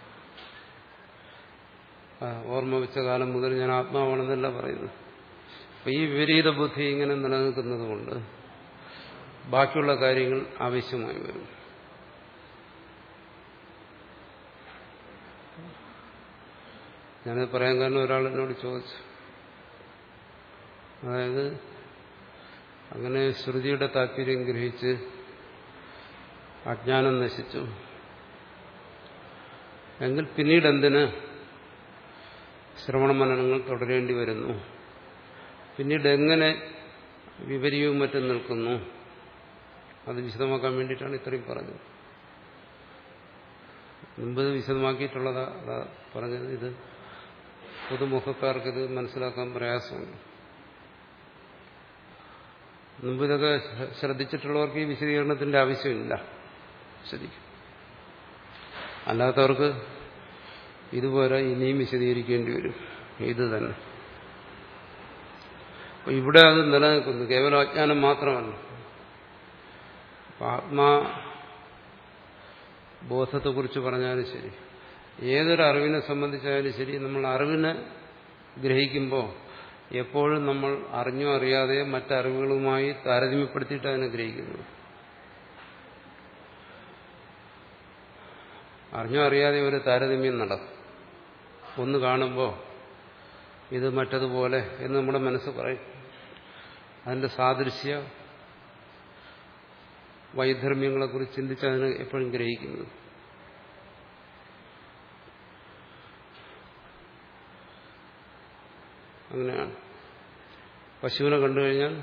ഓർമ്മ വെച്ച കാലം മുതൽ ഞാൻ ആത്മാവാണെന്നല്ല പറയുന്നു. അപ്പൊ ഈ വിപരീത ബുദ്ധി ഇങ്ങനെ നിലനിൽക്കുന്നത് കൊണ്ട് ബാക്കിയുള്ള കാര്യങ്ങൾ ആവശ്യമായി വരും. ഞാനത് പറയാൻ കാരണം ഒരാൾ എന്നോട് ചോദിച്ചു. അതായത് അങ്ങനെ ശ്രുതിയുടെ താല്പര്യം ഗ്രഹിച്ച് അജ്ഞാനം നശിച്ചു എങ്കിൽ പിന്നീട് എന്തിന് ശ്രവണ മനനങ്ങൾ തുടരേണ്ടി വരുന്നു? പിന്നീട് എങ്ങനെ വിപരീയവും മറ്റും നിൽക്കുന്നു? അത് വിശദമാക്കാൻ വേണ്ടിയിട്ടാണ് ഇത്രയും പറഞ്ഞത്. മുമ്പ് വിശദമാക്കിയിട്ടുള്ളതാ അതാ പറഞ്ഞത്. ഇത് പൊതുമുഖക്കാർക്കിത് മനസ്സിലാക്കാൻ പ്രയാസമുണ്ട്. മുമ്പ് ഇതൊക്കെ ശ്രദ്ധിച്ചിട്ടുള്ളവർക്ക് ഈ വിശദീകരണത്തിന്റെ ആവശ്യമില്ല. ശരിക്കും അല്ലാത്തവർക്ക് ഇതുപോലെ ഇനിയും വിശദീകരിക്കേണ്ടി വരും. ഇത് തന്നെ അപ്പൊ ഇവിടെ അത് നിലനിൽക്കുന്നു. കേവലം അജ്ഞാനം മാത്രമല്ല. ആത്മാ ബോധത്തെക്കുറിച്ച് പറഞ്ഞാലും ശരി, ഏതൊരു അറിവിനെ സംബന്ധിച്ചായാലും ശരി, നമ്മൾ അറിവിനെ ഗ്രഹിക്കുമ്പോൾ എപ്പോഴും നമ്മൾ അറിഞ്ഞോ അറിയാതെ മറ്ററിവുകളുമായി താരതമ്യപ്പെടുത്തിയിട്ട് അതിനെ ഗ്രഹിക്കുന്നു. അറിഞ്ഞോ അറിയാതെ ഒരു താരതമ്യം നടക്കും. ഒന്ന് കാണുമ്പോൾ ഇത് മറ്റതുപോലെ എന്ന് നമ്മുടെ മനസ്സ് പറയും. അതിന്റെ സാദൃശ്യ വൈധർമ്മ്യങ്ങളെക്കുറിച്ച് ചിന്തിച്ച് അതിനെ എപ്പോഴും ഗ്രഹിക്കുന്നത്. അങ്ങനെയാണ്. പശുവിനെ കണ്ടു കഴിഞ്ഞാൽ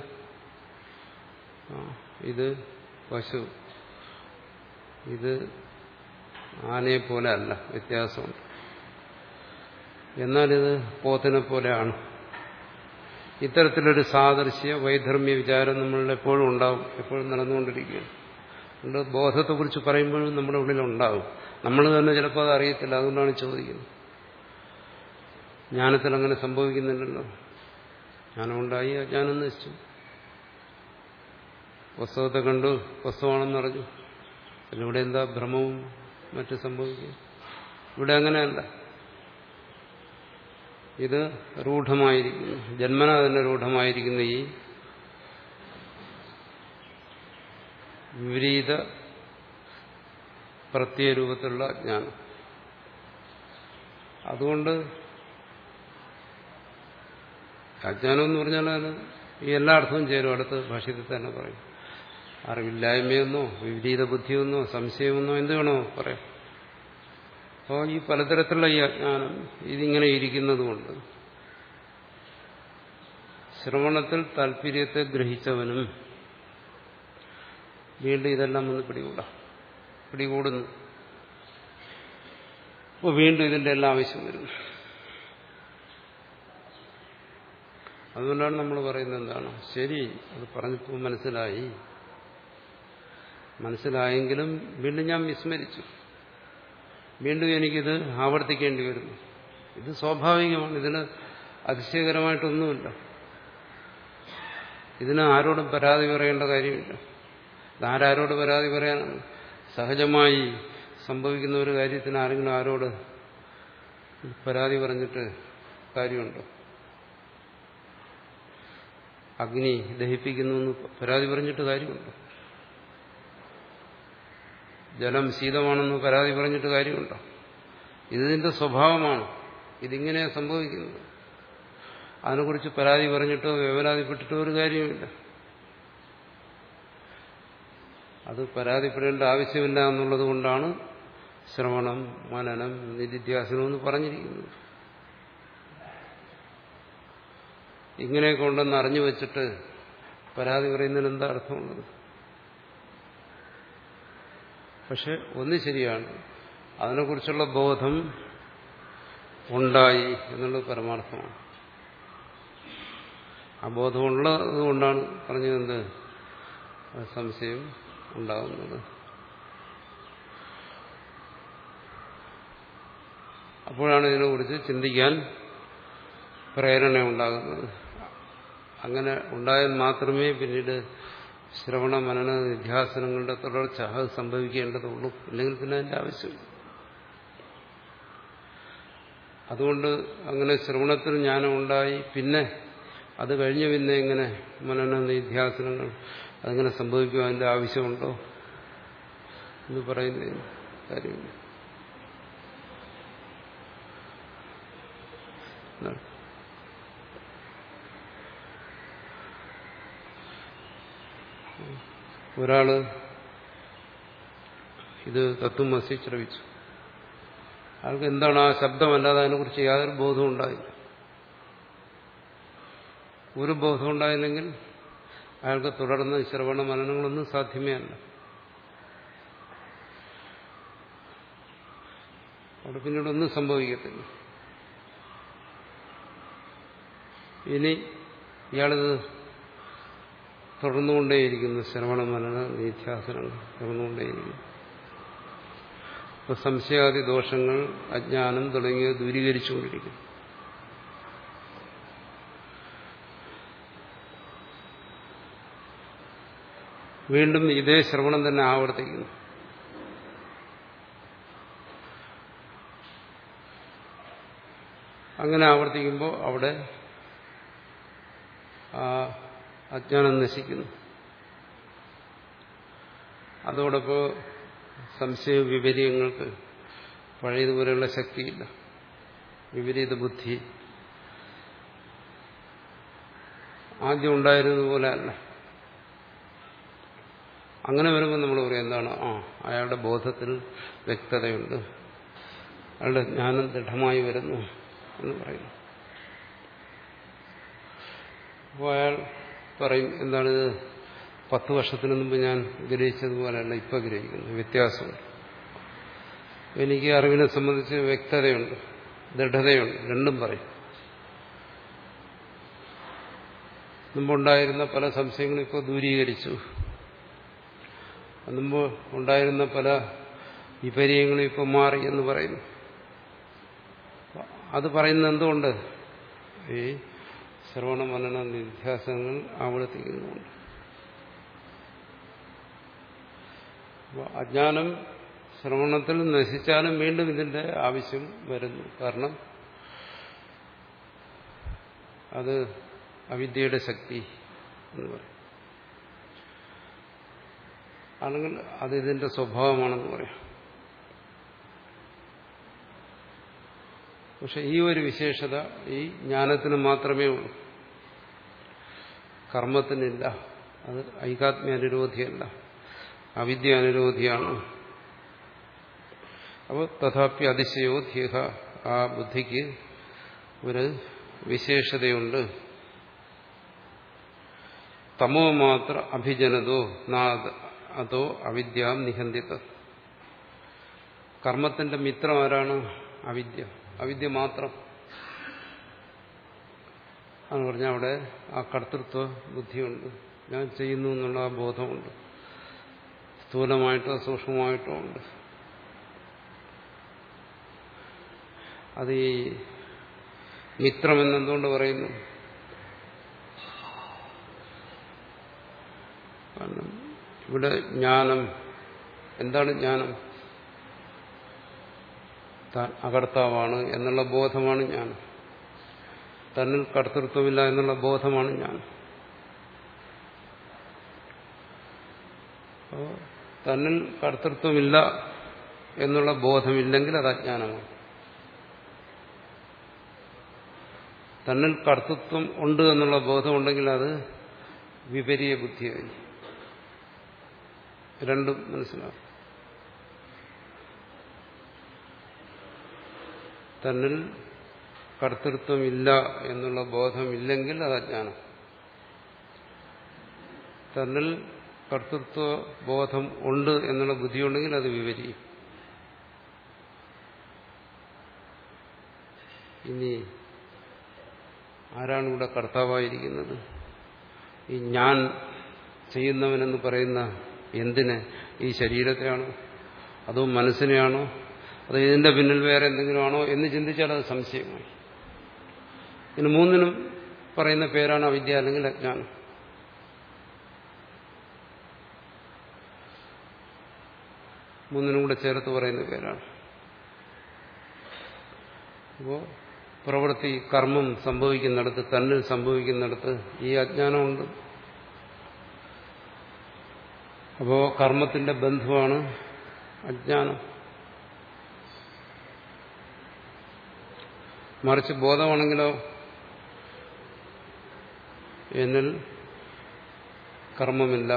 ഇത് പശു, ഇത് ആനയെപ്പോലെ അല്ല, വ്യത്യാസമുണ്ട്. എന്നാലിത് പോത്തിനെ പോലെയാണ്. ഇത്തരത്തിലൊരു സാദൃശ്യ വൈധർമ്മ്യ വിചാരം നമ്മളിൽ എപ്പോഴും ഉണ്ടാവും, എപ്പോഴും നടന്നുകൊണ്ടിരിക്കുകയാണ്. അതുകൊണ്ട് ബോധത്തെക്കുറിച്ച് പറയുമ്പോഴും നമ്മുടെ ഉള്ളിലുണ്ടാവും. നമ്മൾ തന്നെ ചിലപ്പോൾ അത് അറിയത്തില്ല. അതുകൊണ്ടാണ് ചോദിക്കുന്നത്. ജ്ഞാനത്തിൽ അങ്ങനെ സംഭവിക്കുന്നില്ലല്ലോ. ജ്ഞാനമുണ്ടായി, അജ്ഞാനം നശിച്ചു. പുസ്തകത്തെ കണ്ടു, പുസ്തകമാണെന്ന് അറിഞ്ഞു. പിന്നെ ഇവിടെ എന്താ ഭ്രമവും മറ്റും സംഭവിക്കുക? ഇവിടെ അങ്ങനെയല്ല. ഇത് രൂഢമായിരിക്കുന്നു, ജന്മന തന്നെ രൂഢമായിരിക്കുന്ന ഈ വിപരീത പ്രത്യയരൂപത്തിലുള്ള ജ്ഞാനം. അതുകൊണ്ട് അജ്ഞാനം എന്ന് പറഞ്ഞാൽ അതിന് ഈ എല്ലാ അർത്ഥവും ചേരും. അടുത്ത ഭാഷ്യത്തിൽ തന്നെ പറയും. അറിവില്ലായ്മയെന്നോ വിപരീത ബുദ്ധിയെന്നോ സംശയമെന്നോ എന്ത് വേണോ പറയാം. അപ്പോൾ ഈ പലതരത്തിലുള്ള ഈ അജ്ഞാനം ഇതിങ്ങനെ ഇരിക്കുന്നതുകൊണ്ട് ശ്രവണത്തിൽ താല്പര്യത്തെ ഗ്രഹിച്ചവനും വീണ്ടും ഇതെല്ലാം ഒന്ന് പിടികൂടാം, പിടികൂടുന്നു. അപ്പോൾ വീണ്ടും ഇതിൻ്റെ എല്ലാം ആവശ്യം വരുന്നു. അതുകൊണ്ടാണ് നമ്മൾ പറയുന്നത് എന്താണ്, ശരി അത് പറഞ്ഞപ്പോൾ മനസ്സിലായി, മനസ്സിലായെങ്കിലും വീണ്ടും ഞാൻ വിസ്മരിച്ചു, വീണ്ടും എനിക്കിത് ആവർത്തിക്കേണ്ടി വരുന്നു. ഇത് സ്വാഭാവികമാണ്. ഇതിന് അതിശയകരമായിട്ടൊന്നുമില്ല. ഇതിന് ആരോടും പരാതി പറയേണ്ട കാര്യമില്ല. ഇതാരാരോട് പരാതി പറയാനാണ്? സഹജമായി സംഭവിക്കുന്ന ഒരു കാര്യത്തിന് ആരെങ്കിലും ആരോട് പരാതി പറഞ്ഞിട്ട് കാര്യമുണ്ടോ? അഗ്നി ദഹിപ്പിക്കുന്നു എന്ന് പരാതി പറഞ്ഞിട്ട് കാര്യമുണ്ടോ? ജലം ശീതമാണെന്ന് പരാതി പറഞ്ഞിട്ട് കാര്യമുണ്ടോ? ഇതിന്റെ സ്വഭാവമാണ്. ഇതിങ്ങനെ സംഭവിക്കുന്നത്. അതിനെക്കുറിച്ച് പരാതി പറഞ്ഞിട്ടോ വേവലാതിപ്പെട്ടിട്ടോ ഒരു കാര്യമില്ല. അത് പരാതിപ്പെടേണ്ട ആവശ്യമില്ല എന്നുള്ളത് കൊണ്ടാണ് ശ്രവണം, മനനം, നിധിധ്യാസനം എന്ന് പറഞ്ഞിരിക്കുന്നത്. ഇങ്ങനെയൊക്കെ ഉണ്ടെന്ന് അറിഞ്ഞു വെച്ചിട്ട് പരാതി പറയുന്നതിന് എന്താ അർത്ഥമുള്ളത്? പക്ഷെ ഒന്ന് ശരിയാണ്, അതിനെക്കുറിച്ചുള്ള ബോധം ഉണ്ടായി എന്നുള്ളത് പരമാർത്ഥമാണ്. ആ ബോധമുള്ളത് കൊണ്ടാണ് പറഞ്ഞതെന്ത് സംശയം ഉണ്ടാകുന്നത്. അപ്പോഴാണ് ഇതിനെക്കുറിച്ച് ചിന്തിക്കാൻ പ്രേരണ ഉണ്ടാകുന്നത്. അങ്ങനെ ഉണ്ടായാൽ മാത്രമേ പിന്നീട് ശ്രവണ മനന നിധ്യാസനങ്ങളുടെ തുടർച്ച അത് സംഭവിക്കേണ്ടതുള്ളൂ. ഇല്ലെങ്കിൽ പിന്നെ അതിൻ്റെ ആവശ്യമില്ല. അതുകൊണ്ട് അങ്ങനെ ശ്രവണത്തിൽ ജ്ഞാനം ഉണ്ടായി, പിന്നെ അത് കഴിഞ്ഞ് പിന്നെ ഇങ്ങനെ മനന നിധ്യാസനങ്ങൾ അതങ്ങനെ സംഭവിക്കുക അതിൻ്റെ ആവശ്യമുണ്ടോ എന്ന് പറയുന്നതിന് കാര്യമില്ല. ഒരാള് ഇത് തത്വമസി ശ്രവിച്ചു. അയാൾക്ക് എന്താണ് ആ ശബ്ദമല്ലാതെ അതിനെക്കുറിച്ച് യാതൊരു ബോധവും ഉണ്ടായില്ല. ഒരു ബോധം ഉണ്ടായില്ലെങ്കിൽ അയാൾക്ക് തുടർന്ന് ശ്രവണ മനനങ്ങളൊന്നും സാധ്യമേ അല്ല. അവിടെ പിന്നീടൊന്നും സംഭവിക്കത്തില്ല. ഇനി ഇയാളിത് തുടർന്നുകൊണ്ടേയിരിക്കുന്നു, ശ്രവണ മനന നിധ്യാസനങ്ങൾ തുടർന്നുകൊണ്ടേയിരിക്കുന്നു. അപ്പോൾ സംശയാദി ദോഷങ്ങൾ, അജ്ഞാനം തുടങ്ങിയവ ദൂരീകരിച്ചുകൊണ്ടിരിക്കുന്നു. വീണ്ടും ഇതേ ശ്രവണം തന്നെ ആവർത്തിക്കുന്നു. അങ്ങനെ ആവർത്തിക്കുമ്പോൾ അവിടെ ആ അജ്ഞാനം നശിക്കുന്നു. അതോടൊപ്പം സംശയ വിപര്യങ്ങൾക്ക് പഴയതുപോലെയുള്ള ശക്തിയില്ല. വിപരീത ബുദ്ധി ആദ്യം ഉണ്ടായിരുന്നതുപോലെ അല്ല. അങ്ങനെ വരുമ്പോൾ നമ്മൾ പറയും എന്താണ്, ആ അയാളുടെ ബോധത്തിൽ വ്യക്തതയുണ്ട്, അയാളുടെ ജ്ഞാനം ദൃഢമായി വരുന്നു എന്ന് പറയുന്നു. അപ്പോൾ അയാൾ പറയും, എന്താണിത്, പത്ത് വർഷത്തിന് മുമ്പ് ഞാൻ ഗ്രഹിച്ചതുപോലെയല്ല ഇപ്പം ഗ്രഹിക്കുന്നു, വ്യത്യാസമുണ്ട്. എനിക്ക് അറിവിനെ സംബന്ധിച്ച് വ്യക്തതയുണ്ട്, ദൃഢതയുണ്ട്, രണ്ടും പറയും. മുമ്പുണ്ടായിരുന്ന പല സംശയങ്ങളും ഇപ്പോൾ ദൂരീകരിച്ചു, മുമ്പ് ഉണ്ടായിരുന്ന പല വിപര്യങ്ങളും ഇപ്പോൾ മാറി എന്ന് പറയുന്നു. അത് പറയുന്നത് എന്തുകൊണ്ട്? ഈ ശ്രവണ മനന നിധ്യാസനങ്ങൾ ആവർത്തിക്കുന്നുണ്ട്. അജ്ഞാനം ശ്രവണത്തിൽ നശിച്ചാലും വീണ്ടും ഇതിന്റെ ആവശ്യം വരുന്നു. കാരണം അത് അവിദ്യയുടെ ശക്തി എന്ന് പറയും, അല്ലെങ്കിൽ അത് ഇതിന്റെ സ്വഭാവമാണെന്ന് പറയാം. പക്ഷെ ഈ ഒരു വിശേഷത ഈ ജ്ഞാനത്തിന് മാത്രമേ ഉള്ളൂ, കർമ്മത്തിനില്ല. അത് ഐകാത്മ്യ അനുരോധിയല്ല, അവിദ്യ അനുരോധിയാണ്. അപ്പോൾ തഥാപി അതിശയോ ധ്യേഹ, ആ ബുദ്ധിക്ക് ഒരു വിശേഷതയുണ്ട്. തമോ മാത്ര അഭിജനതോ നാദ അതോ അവിദ്യാം നിഹന്തിത. കർമ്മത്തിന്റെ മിത്രം ആരാണ്? അവിദ്യ. അവിദ്യ മാത്രം. എന്ന് പറഞ്ഞാൽ അവിടെ ആ കർത്തൃത്വ ബുദ്ധിയുണ്ട്, ഞാൻ ചെയ്യുന്നു എന്നുള്ള ആ ബോധമുണ്ട്, സ്ഥൂലമായിട്ടോ സൂക്ഷ്മമായിട്ടോ ഉണ്ട്. അത് ഈ മിത്രമെന്നെന്തുകൊണ്ട് പറയുന്നു? കാരണം ഇവിടെ ജ്ഞാനം എന്താണ്? ജ്ഞാനം താൻ അകർത്താവാണ് എന്നുള്ള ബോധമാണ് ജ്ഞാനം. തന്നിൽ കർത്തൃത്വമില്ല എന്നുള്ള ബോധമാണ് ജ്ഞാനം. അപ്പോൾ തന്നിൽ കർത്തൃത്വമില്ല എന്നുള്ള ബോധമില്ലെങ്കിൽ അത് അജ്ഞാനമാണ്. തന്നിൽ കർത്തൃത്വം ഉണ്ട് എന്നുള്ള ബോധമുണ്ടെങ്കിൽ അത് വിപരീയ ബുദ്ധിയായി. രണ്ടും മനസ്സിലാവും. തന്നിൽ കർത്തൃത്വമില്ല എന്നുള്ള ബോധമില്ലെങ്കിൽ അത് അജ്ഞാനം. തന്നിൽ കർത്തൃത്വ ബോധം ഉണ്ട് എന്നുള്ള ബുദ്ധിയുണ്ടെങ്കിൽ അത് വിപരീയം. ഇനി ആരാണ് ഇവിടെ കർത്താവായിരിക്കുന്നത്? ഈ ഞാൻ ചെയ്യുന്നവനെന്ന് പറയുന്ന എന്തിന്? ഈ ശരീരത്തെയാണോ, അതോ മനസ്സിനെയാണോ, അതോ ഇതിന്റെ പിന്നിൽ വേറെ എന്തെങ്കിലും ആണോ എന്ന് ചിന്തിച്ചാൽ അത് സംശയമായി. ഇതിന് മൂന്നിനും പറയുന്ന പേരാണ് അവിദ്യ അല്ലെങ്കിൽ അജ്ഞാനം. മൂന്നിനും കൂടെ ചേർത്ത് പറയുന്ന പേരാണ്. അപ്പോൾ പ്രവൃത്തി കർമ്മം സംഭവിക്കുന്നിടത്ത്, തന്നിൽ സംഭവിക്കുന്നിടത്ത് ഈ അജ്ഞാനമുണ്ട്. അപ്പോ കർമ്മത്തിന്റെ ബന്ധുവാണ് അജ്ഞാനം. മറിച്ച് ബോധമാണെങ്കിലോ, എന്നിൽ കർമ്മമില്ല,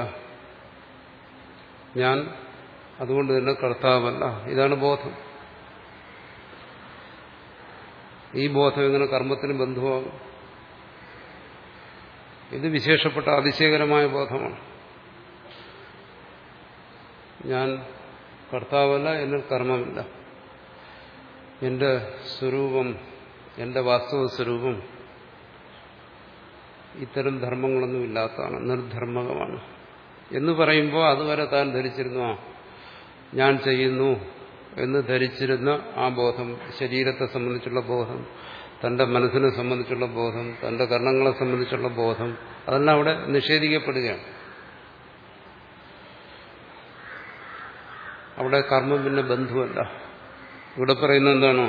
ഞാൻ അതുകൊണ്ട് തന്നെ കർത്താവല്ല, ഇതാണ് ബോധം. ഈ ബോധം എങ്ങനെ കർമ്മത്തിന് ബന്ധുവാകും? ഇത് വിശേഷപ്പെട്ട അതിശയകരമായ ബോധമാണ്. ഞാൻ കർത്താവല്ല, എന്നിൽ കർമ്മമില്ല, എന്റെ സ്വരൂപം, എന്റെ വാസ്തവ സ്വരൂപം ഇത്തരം ധർമ്മങ്ങളൊന്നും ഇല്ലാത്തതാണ്, നിർധർമ്മകമാണ് എന്ന് പറയുമ്പോൾ അതുവരെ താൻ ധരിച്ചിരുന്നു ആ ഞാൻ ചെയ്യുന്നു എന്ന് ധരിച്ചിരുന്ന ആ ബോധം, ശരീരത്തെ സംബന്ധിച്ചുള്ള ബോധം, തന്റെ മനസ്സിനെ സംബന്ധിച്ചുള്ള ബോധം, തന്റെ കർണങ്ങളെ സംബന്ധിച്ചുള്ള ബോധം, അതെല്ലാം അവിടെ നിഷേധിക്കപ്പെടുകയാണ്. അവിടെ കർമ്മം പിന്നെ ബന്ധുവല്ല. ഇവിടെ പറയുന്നത് എന്താണോ,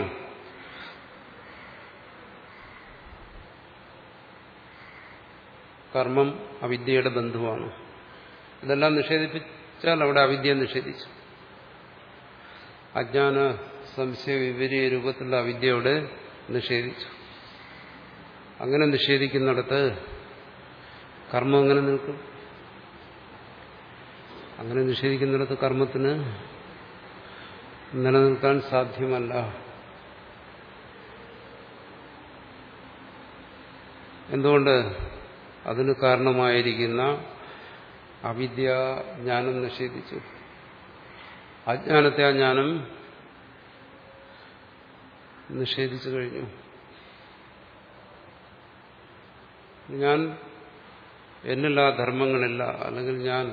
കർമ്മം അവിദ്യയുടെ ബന്ധുവാണ്. ഇതെല്ലാം നിഷേധിപ്പിച്ചാൽ അവിടെ അവിദ്യ നിഷേധിച്ചു. അജ്ഞാന സംശയ വിപരീയ രൂപത്തിലുള്ള അവിദ്യയോടെ നിഷേധിച്ചു. അങ്ങനെ നിഷേധിക്കുന്നിടത്ത് കർമ്മം എങ്ങനെ നിൽക്കും? അങ്ങനെ നിഷേധിക്കുന്നിടത്ത് കർമ്മത്തിന് നിലനിൽക്കാൻ സാധ്യമല്ല. എന്തുകൊണ്ട്? അതിന് കാരണമായിരിക്കുന്ന അവിദ്യാജ്ഞാനം നിഷേധിച്ചു. അജ്ഞാനത്തെ ആ ജ്ഞാനം നിഷേധിച്ചു കഴിഞ്ഞു. ഞാൻ എന്നില്ല, ധർമ്മങ്ങളില്ല, അല്ലെങ്കിൽ ഞാൻ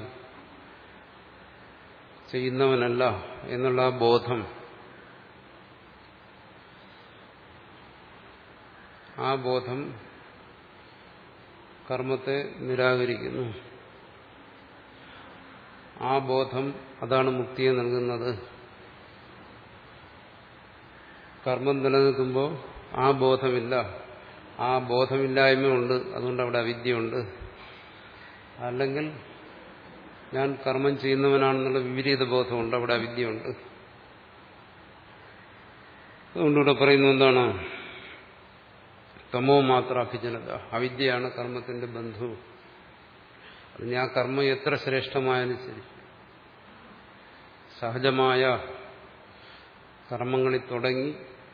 ചെയ്യുന്നവനല്ല എന്നുള്ള ആ ബോധം, ആ ബോധം കർമ്മത്തെ നിരാകരിക്കുന്നു. ആ ബോധം അതാണ് മുക്തിയെ നൽകുന്നത്. കർമ്മം നിലനിൽക്കുമ്പോൾ ആ ബോധമില്ല, ആ ബോധമില്ലായ്മയുണ്ട്, അതുകൊണ്ട് അവിടെ അവിദ്യയുണ്ട്. അല്ലെങ്കിൽ ഞാൻ കർമ്മം ചെയ്യുന്നവനാണെന്നുള്ള വിപരീത ബോധമുണ്ട്, അവിടെ അവിദ്യയുണ്ട്. അതുകൊണ്ടിവിടെ പറയുന്നത് എന്താണ്? തമോ മാത്ര അഭിജനത, അവിദ്യയാണ് കർമ്മത്തിന്റെ ബന്ധു. അതിന് ആ കർമ്മം എത്ര ശ്രേഷ്ഠമായാലും ശരി, സഹജമായ കർമ്മങ്ങളിൽ തുടങ്ങി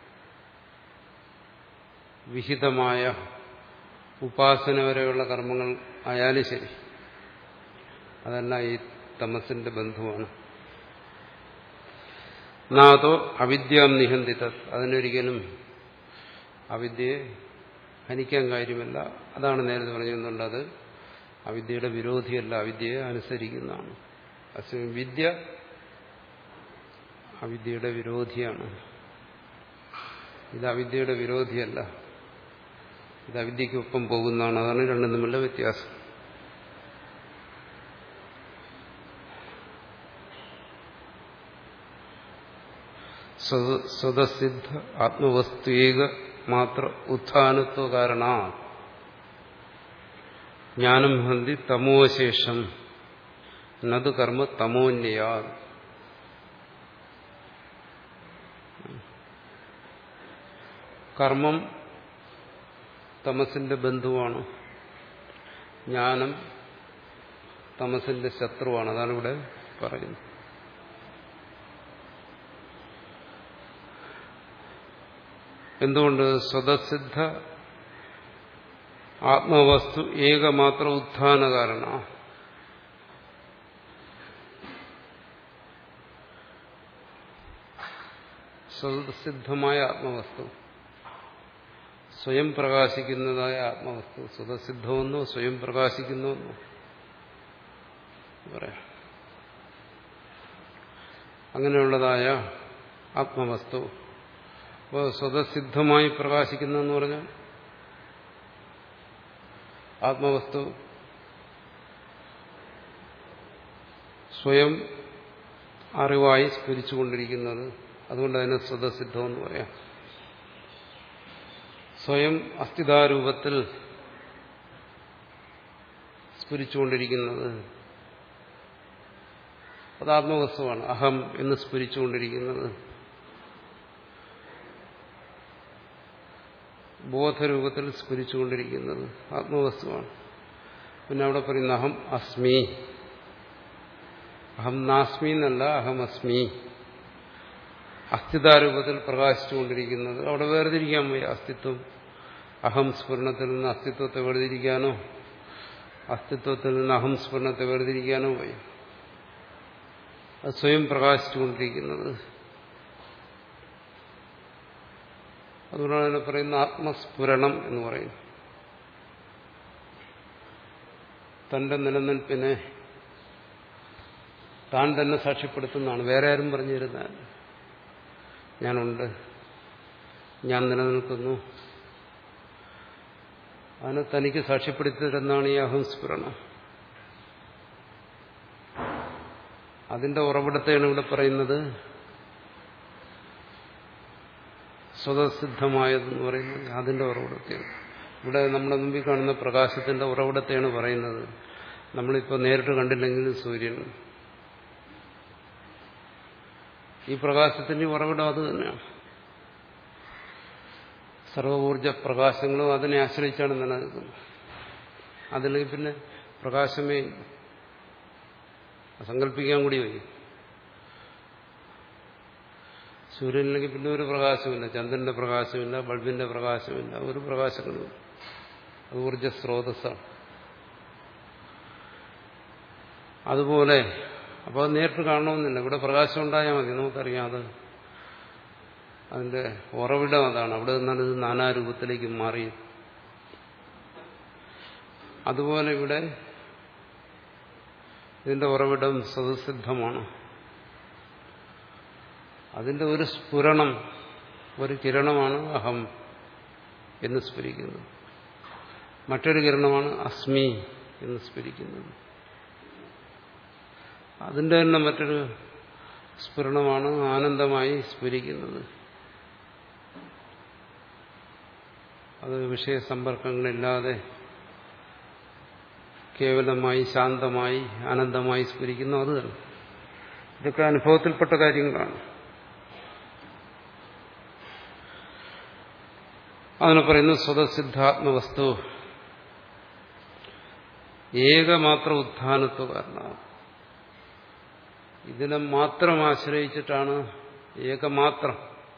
വിഹിതമായ ഉപാസന വരെയുള്ള കർമ്മങ്ങൾ ആയാലും ശരി, അതെല്ലാം ഈ തമസിന്റെ ബന്ധുവാണ്. നാതോ അവിദ്യാം നിഹന്തിത, അതിനൊരിക്കലും അവിദ്യയെ ഹനിക്കാൻ കാര്യമല്ല. അതാണ് നേരത്തെ പറഞ്ഞിരുന്നുണ്ട്, അത് അവിദ്യയുടെ വിരോധിയല്ല, അവിദ്യയെ അനുസരിക്കുന്നതാണ്. വിദ്യ അവിദ്യയുടെ വിരോധിയാണ്. ഇത് അവിദ്യയുടെ വിരോധിയല്ല, ഇത് അവിദ്യക്കൊപ്പം പോകുന്നതാണ്. അതാണ് രണ്ടും തമ്മിലുള്ള വ്യത്യാസം. സ്വതസിദ്ധ ആത്മവസ്തുക മാത്ര ഉത്ഥാനത്വ കാരണ ജ്ഞാനം ഹന്തി തമോശേഷം നത് കർമ്മ തമോന്യാ. കർമ്മം തമസിന്റെ ബന്ധുവാണ്, ജ്ഞാനം തമസിന്റെ ശത്രുവാണ്. അതാണ് ഇവിടെ പറയുന്നത്. എന്തുകൊണ്ട്? സ്വതസിദ്ധ ആത്മവസ്തു ഏകമാത്ര ഉത്ഥാന കാരണ. സ്വതസിദ്ധമായ ആത്മവസ്തു, സ്വയം പ്രകാശിക്കുന്നതായ ആത്മവസ്തു, സ്വതസിദ്ധമെന്നോ സ്വയം പ്രകാശിക്കുന്നുവെന്നോ പറയാം. അങ്ങനെയുള്ളതായ ആത്മവസ്തു. അപ്പോൾ സ്വതസിദ്ധമായി പ്രകാശിക്കുന്നതെന്ന് പറഞ്ഞാൽ ആത്മവസ്തു സ്വയം അറിവായി സ്ഫുരിച്ചുകൊണ്ടിരിക്കുന്നത്, അതുകൊണ്ട് അതിനെ സ്വതസിദ്ധമെന്ന് പറയാം. സ്വയം അസ്ഥിതാരൂപത്തിൽ സ്ഫുരിച്ചുകൊണ്ടിരിക്കുന്നത് അത് ആത്മവസ്തുവാണ്. അഹം എന്ന് സ്ഫുരിച്ചുകൊണ്ടിരിക്കുന്നത് ബോധരൂപത്തിൽ സ്ഫുരിച്ചുകൊണ്ടിരിക്കുന്നത് ആത്മവസ്തുവാണ്. പിന്നെ അവിടെ പറയുന്ന അഹം അസ്മി, അഹം നാസ്മി എന്നല്ല, അഹം അസ്മി. അസ്ഥിതാരൂപത്തിൽ പ്രകാശിച്ചുകൊണ്ടിരിക്കുന്നത് അവിടെ വേർതിരിക്കാൻ വയ്യ. അസ്തിത്വം, അഹം സ്ഫുരണത്തിൽ നിന്ന് അസ്തിത്വത്തെ വേർതിരിക്കാനോ അസ്തിത്വത്തിൽ നിന്ന് അഹം സ്ഫുരണത്തെ വേർതിരിക്കാനോ വയ്യ. അത് സ്വയം പ്രകാശിച്ചുകൊണ്ടിരിക്കുന്നത്. അതുകൊണ്ടാണ് അതിനെ പറയുന്ന ആത്മസ്ഫുരണം എന്ന് പറയും. തന്റെ നിലനിൽപ്പിനെ താൻ തന്നെ സാക്ഷ്യപ്പെടുത്തുന്നതാണ്. വേറെ ആരും പറഞ്ഞു തരുന്നതല്ല. ഞാനുണ്ട്, ഞാൻ നിലനിൽക്കുന്നു, അതിനെ തനിക്ക് സാക്ഷ്യപ്പെടുത്തി തരുന്നതാണ് ഈ അഹംസ്ഫുരണം. അതിന്റെ ഉറവിടത്തെയാണ് ഇവിടെ പറയുന്നത് സ്വതസിദ്ധമായതെന്ന് പറയുന്നത്. അതിന്റെ ഉറവിടത്തെയാണ് ഇവിടെ നമ്മുടെ മുമ്പിൽ കാണുന്ന പ്രകാശത്തിന്റെ ഉറവിടത്തെയാണ് പറയുന്നത്. നമ്മളിപ്പോൾ നേരിട്ട് കണ്ടില്ലെങ്കിലും സൂര്യൻ, ഈ പ്രകാശത്തിന്റെ ഉറവിടം അത് തന്നെയാണ്. സർവ്വ പ്രകാശങ്ങളും അതിനെ ആശ്രയിച്ചാണ് നിലനിൽക്കുന്നത്. അതില്ലെങ്കിൽ പിന്നെ പ്രകാശമേ സങ്കല്പിക്കാൻ കൂടി വയ്യ. സൂര്യനില്ലെങ്കിൽ പിന്നെ ഒരു പ്രകാശമില്ല, ചന്ദ്രന്റെ പ്രകാശമില്ല, ബൾബിന്റെ പ്രകാശമില്ല, ഒരു പ്രകാശങ്ങളുമില്ല. അത് ഊർജ്ജ സ്രോതസ്സാണ്. അതുപോലെ അപ്പോൾ അത് നേരിട്ട് കാണണമെന്നില്ല. ഇവിടെ പ്രകാശം ഉണ്ടായാൽ മതി, നമുക്കറിയാം. അത് അതിന്റെ ഉറവിടം അതാണ്. അവിടെ നിന്നാണ് ഇത് നാനാരൂപത്തിലേക്ക് മാറി. അതുപോലെ ഇവിടെ ഇതിന്റെ ഉറവിടം സ്വതസിദ്ധമാണ്. അതിന്റെ ഒരു സ്ഫുരണം, ഒരു കിരണമാണ് അഹം എന്ന് സ്ഫുരിക്കുന്നത്. മറ്റൊരു കിരണമാണ് അസ്മി എന്ന് സ്ഫുരിക്കുന്നത്. അതിന്റെ തന്നെ മറ്റൊരു സ്ഫുരണമാണ് ആനന്ദമായി സ്ഫുരിക്കുന്നത്. അത് വിഷയസമ്പർക്കങ്ങളില്ലാതെ കേവലമായി ശാന്തമായി ആനന്ദമായി സ്ഫുരിക്കുന്നു. അത് തന്നെ. ഇതൊക്കെ അനുഭവത്തിൽപ്പെട്ട കാര്യങ്ങളാണ്. അതിനെ പറയുന്നു സ്വതസിദ്ധാത്മവസ്തു ഏകമാത്ര ഉത്ഥാനത്വകാരണമാണ്. ഇതിനെ മാത്രം ആശ്രയിച്ചിട്ടാണ്, ഏകമാത്രം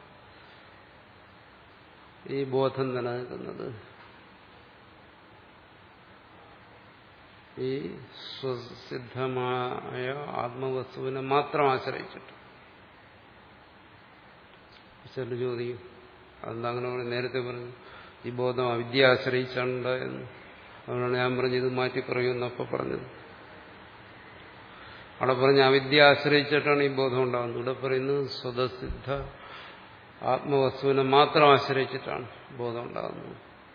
ഈ ബോധം നിലനിൽക്കുന്നത്. ഈ സ്വസിദ്ധമായ ആത്മവസ്തുവിനെ മാത്രം ആശ്രയിച്ചിട്ട്. ചില ചോദിക്കും, അതെന്താ അങ്ങനെ പറഞ്ഞു? നേരത്തെ പറഞ്ഞു ഈ ബോധം അവിദ്യ ആശ്രയിച്ചാണ് ഉണ്ടായെന്ന്. അതുകൊണ്ടാണ് ഞാൻ പറഞ്ഞത് മാറ്റി പറയുമെന്നപ്പോൾ പറഞ്ഞത്. അവിടെ പറഞ്ഞ അവിദ്യ ആശ്രയിച്ചിട്ടാണ് ഈ ബോധം ഉണ്ടാകുന്നത്. ഇവിടെ പറയുന്നത് സ്വതസിദ്ധ ആത്മവസ്തുവിനെ മാത്രം ആശ്രയിച്ചിട്ടാണ് ബോധം ഉണ്ടാകുന്നത്.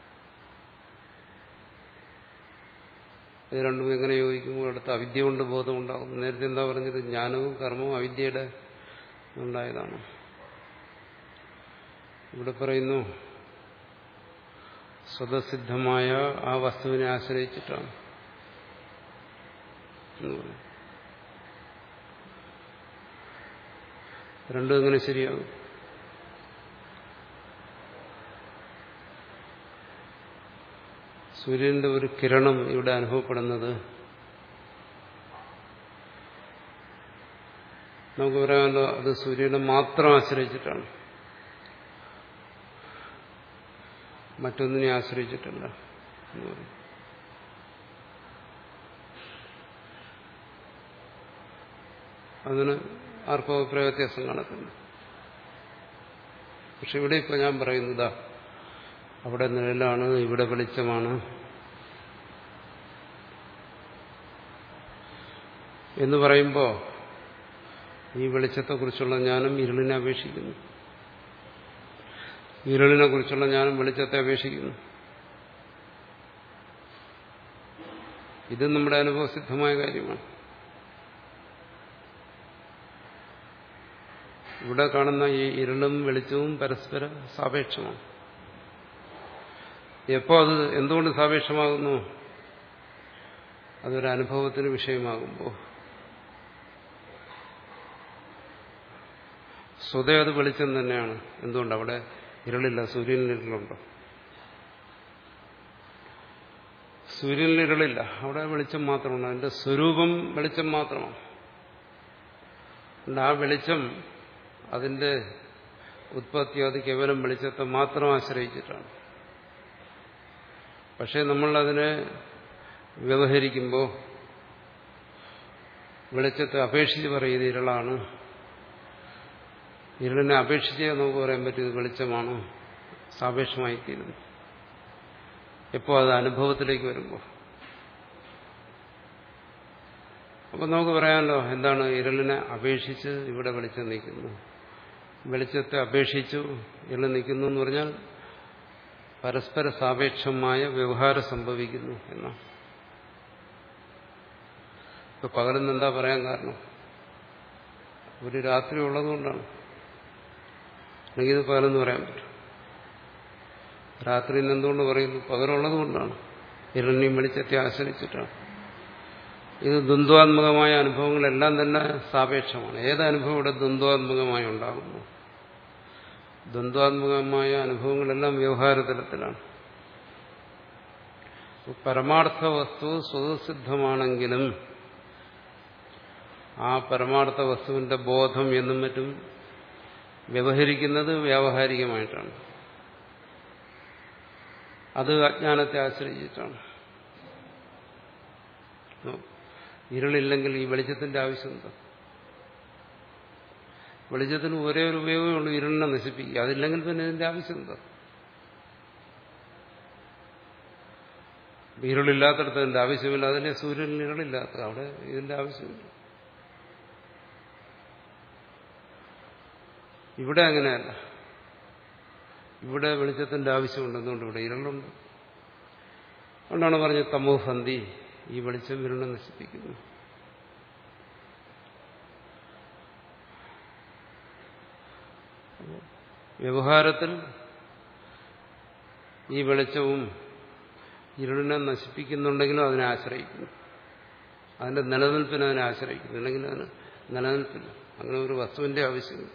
ഇത് രണ്ടും എങ്ങനെ യോജിക്കുമ്പോൾ അടുത്ത് അവിദ്യ കൊണ്ട് ബോധം ഉണ്ടാകും. നേരത്തെ എന്താ പറഞ്ഞത്? ജ്ഞാനവും കർമ്മവും അവിദ്യയുടെ ഉണ്ടായതാണ്. ഇവിടെ പറയുന്നു സ്വതസിദ്ധമായ ആ വസ്തുവിനെ ആശ്രയിച്ചിട്ടാണ് എന്ന് പറയും. രണ്ടും എങ്ങനെ ശരിയാകും? സൂര്യന്റെ ഒരു കിരണം ഇവിടെ അനുഭവപ്പെടുന്നത് നമുക്ക് പറയാമല്ലോ, അത് സൂര്യനെ മാത്രം ആശ്രയിച്ചിട്ടാണ്, മറ്റൊന്നിനെ ആശ്രയിച്ചിട്ടല്ല എന്ന് പറയും. അതിന് ആർക്കും അഭിപ്രായ വ്യത്യാസം കാണത്തില്ല. പക്ഷെ ഇവിടെ ഇപ്പൊ ഞാൻ പറയുന്നതാ, അവിടെ നിഴലാണ്, ഇവിടെ വെളിച്ചമാണ് എന്ന് പറയുമ്പോൾ ഈ വെളിച്ചത്തെക്കുറിച്ചുള്ള ജ്ഞാനം ഇരുളിനെ അപേക്ഷിക്കുന്നു, ഇരുളിനെ കുറിച്ചുള്ള ജ്ഞാനം വെളിച്ചത്തെ അപേക്ഷിക്കുന്നു. ഇത് നമ്മുടെ അനുഭവസിദ്ധമായ കാര്യമാണ്. ഇവിടെ കാണുന്ന ഈ ഇരുളും വെളിച്ചവും പരസ്പര സാപേക്ഷമാണ്. എപ്പോ അത് എന്തുകൊണ്ട് സാപേക്ഷമാകുന്നു? അതൊരു അനുഭവത്തിന് വിഷയമാകുമ്പോൾ. സ്വതേ അത് വെളിച്ചം തന്നെയാണ്. എന്തുകൊണ്ട്? അവിടെ ഇരുളില്ല, സൂര്യനിൽ ഇരുളുണ്ടോ? സൂര്യനിൽ ഇരുളില്ല, അവിടെ വെളിച്ചം മാത്രമാണ്. അതിന്റെ സ്വരൂപം വെളിച്ചം മാത്രമാണ്. ആ വെളിച്ചം, അതിന്റെ ഉത്പത്തി, അത് കേവലം വെളിച്ചത്തെ മാത്രം ആശ്രയിച്ചിട്ടാണ്. പക്ഷെ നമ്മൾ അതിനെ വ്യവഹരിക്കുമ്പോൾ വെളിച്ചത്തെ അപേക്ഷിച്ച് പറയുന്നത് ഇരുളാണ്, ഇരുളിനെ അപേക്ഷിച്ചേ നമുക്ക് പറയാൻ പറ്റിയത് വെളിച്ചമാണ്, സാപേക്ഷമായി തീരുന്നു. എപ്പോൾ? അത് അനുഭവത്തിലേക്ക് വരുമ്പോൾ. അപ്പം നമുക്ക് പറയാമല്ലോ, എന്താണ് ഇരുളിനെ അപേക്ഷിച്ച് ഇവിടെ വെളിച്ചം നിൽക്കുന്നു, വെളിച്ചത്തെ അപേക്ഷിച്ചു ഇരുൾ നിൽക്കുന്നു എന്ന് പറഞ്ഞാൽ പരസ്പര സാപേക്ഷമായ വ്യവഹാരം സംഭവിക്കുന്നു എന്നാണ്. ഇപ്പൊ പകലെന്ന് എന്താ പറയാൻ കാരണം? ഒരു രാത്രി ഉള്ളതുകൊണ്ടാണ്. അല്ലെങ്കിൽ ഇത് പകലെന്ന് പറയാൻ പറ്റും. രാത്രി എന്തുകൊണ്ട് പറയുന്നു? പകലുള്ളത് കൊണ്ടാണ്. ഇരുളിനെയും വെളിച്ചത്തെ ആശ്രയിച്ചിട്ടാണ്. ഇത് ദ്വന്ദ്വാത്മകമായ അനുഭവങ്ങളെല്ലാം തന്നെ സാപേക്ഷമാണ്. ഏതനുഭവം ഇവിടെ ദ്വന്ദ്വാത്മകമായി ഉണ്ടാകുന്നു? ദ്വന്ദ്വാത്മകമായ അനുഭവങ്ങളെല്ലാം വ്യവഹാരതലത്തിലാണ്. പരമാർത്ഥ വസ്തു സ്വതസിദ്ധമാണെങ്കിലും ആ പരമാർത്ഥ വസ്തുവിന്റെ ബോധം എന്നും മറ്റും വ്യവഹരിക്കുന്നത് വ്യാവഹാരികമായിട്ടാണ്. അത് അജ്ഞാനത്തെ ആശ്രയിച്ചിട്ടാണ്. ഇരുളില്ലെങ്കിൽ ഈ വെളിച്ചത്തിന്റെ ആവശ്യം എന്താ? വെളിച്ചത്തിന് ഒരേ ഒരു ഉപയോഗമേ ഉള്ളൂ, ഇരുളിനെ നശിപ്പിക്കുക. അതില്ലെങ്കിൽ പിന്നെ ഇതിന്റെ ആവശ്യം എന്താ? ഇരുളില്ലാത്തടത്ത് ഇതിന്റെ ആവശ്യമില്ല. അതിലെ സൂര്യനിൽ ഇരുളില്ലാത്ത അവിടെ ഇതിന്റെ ആവശ്യമില്ല. ഇവിടെ അങ്ങനെയല്ല. ഇവിടെ വെളിച്ചത്തിന്റെ ആവശ്യമുണ്ടെന്നുകൊണ്ട് ഇവിടെ ഇരുളുണ്ട്. അതുകൊണ്ടാണ് പറഞ്ഞത് തമോസന്ധി, ഈ വെളിച്ചം ഇരുളിനെ നശിപ്പിക്കുന്നു. വ്യവഹാരത്തിൽ ഈ വെളിച്ചവും ഇരുളിനെ നശിപ്പിക്കുന്നുണ്ടെങ്കിലും അതിനെ ആശ്രയിക്കുന്നു. അതിന്റെ നിലനിൽപ്പിന് അതിനെ ആശ്രയിക്കുന്നു. അല്ലെങ്കിൽ അതിന് നിലനിൽപ്പില്ല. അങ്ങനെ ഒരു വസ്തുവിന്റെ ആവശ്യമില്ല.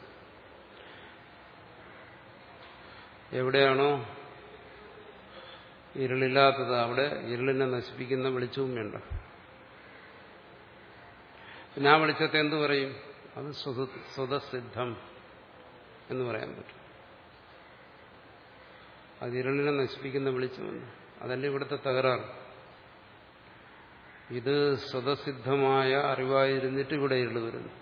എവിടെയാണോ ഇരുളില്ലാത്തത് അവിടെ ഇരുളിനെ നശിപ്പിക്കുന്ന വെളിച്ചവും വേണ്ട. പിന്നെ ആ വെളിച്ചത്തെ എന്തു പറയും? അത് സ്വതസിദ്ധം എന്ന് പറയാൻ പറ്റും. അത് ഇരുളിനെ നശിപ്പിക്കുന്ന വെളിച്ചമല്ല. അതല്ല ഇവിടുത്തെ തകരാറ്. ഇത് സ്വതസിദ്ധമായ അറിവായിരുന്നിട്ട് ഇവിടെ ഇരുള് വരുന്നു.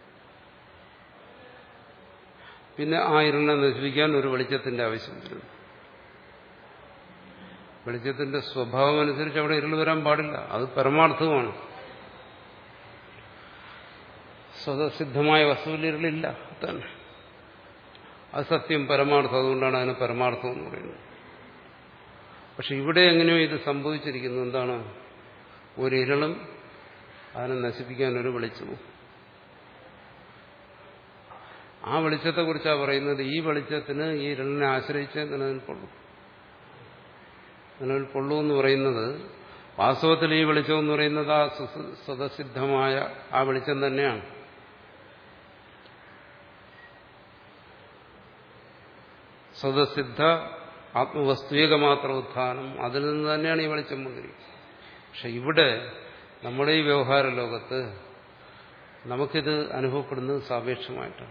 പിന്നെ ആ ഇരുളിനെ നശിപ്പിക്കാൻ ഒരു വെളിച്ചത്തിന്റെ ആവശ്യം വരുന്നു. വെളിച്ചത്തിന്റെ സ്വഭാവം അനുസരിച്ച് അവിടെ ഇരുള് വരാൻ പാടില്ല. അത് പരമാർത്ഥവുമാണ്. സ്വതസിദ്ധമായ വസ്തുവിൽ ഇരുളില്ല തന്നെ. അത് സത്യം, പരമാർത്ഥം. അതുകൊണ്ടാണ് അതിന് പരമാർത്ഥം എന്ന് പറയുന്നത്. പക്ഷെ ഇവിടെ എങ്ങനെയോ ഇത് സംഭവിച്ചിരിക്കുന്നു. എന്താണ്? ഒരു ഇരുളും അതിനെ നശിപ്പിക്കാൻ ഒരു വെളിച്ചവും. ആ വെളിച്ചത്തെക്കുറിച്ചാണ് പറയുന്നത്. ഈ വെളിച്ചത്തിന് ഈ ഇരുളിനെ ആശ്രയിച്ച് നിലനിൽപ്പുള്ളൂ. നിലനിൽപ്പുള്ളൂ എന്ന് പറയുന്നത് വാസ്തവത്തിൽ ഈ വെളിച്ചം എന്ന് പറയുന്നത് ആ സ്വതസിദ്ധമായ ആ വെളിച്ചം തന്നെയാണ്. സ്വതസിദ്ധ ആത്മവസ്തുവികമാത്ര ഉത്ഥാനം, അതിൽ നിന്ന് തന്നെയാണ് ഈ വെളിച്ചം വന്നിരിക്കുന്നത്. പക്ഷെ ഇവിടെ നമ്മുടെ ഈ വ്യവഹാര ലോകത്ത് നമുക്കിത് അനുഭവപ്പെടുന്നത് സാപേക്ഷമായിട്ടാണ്.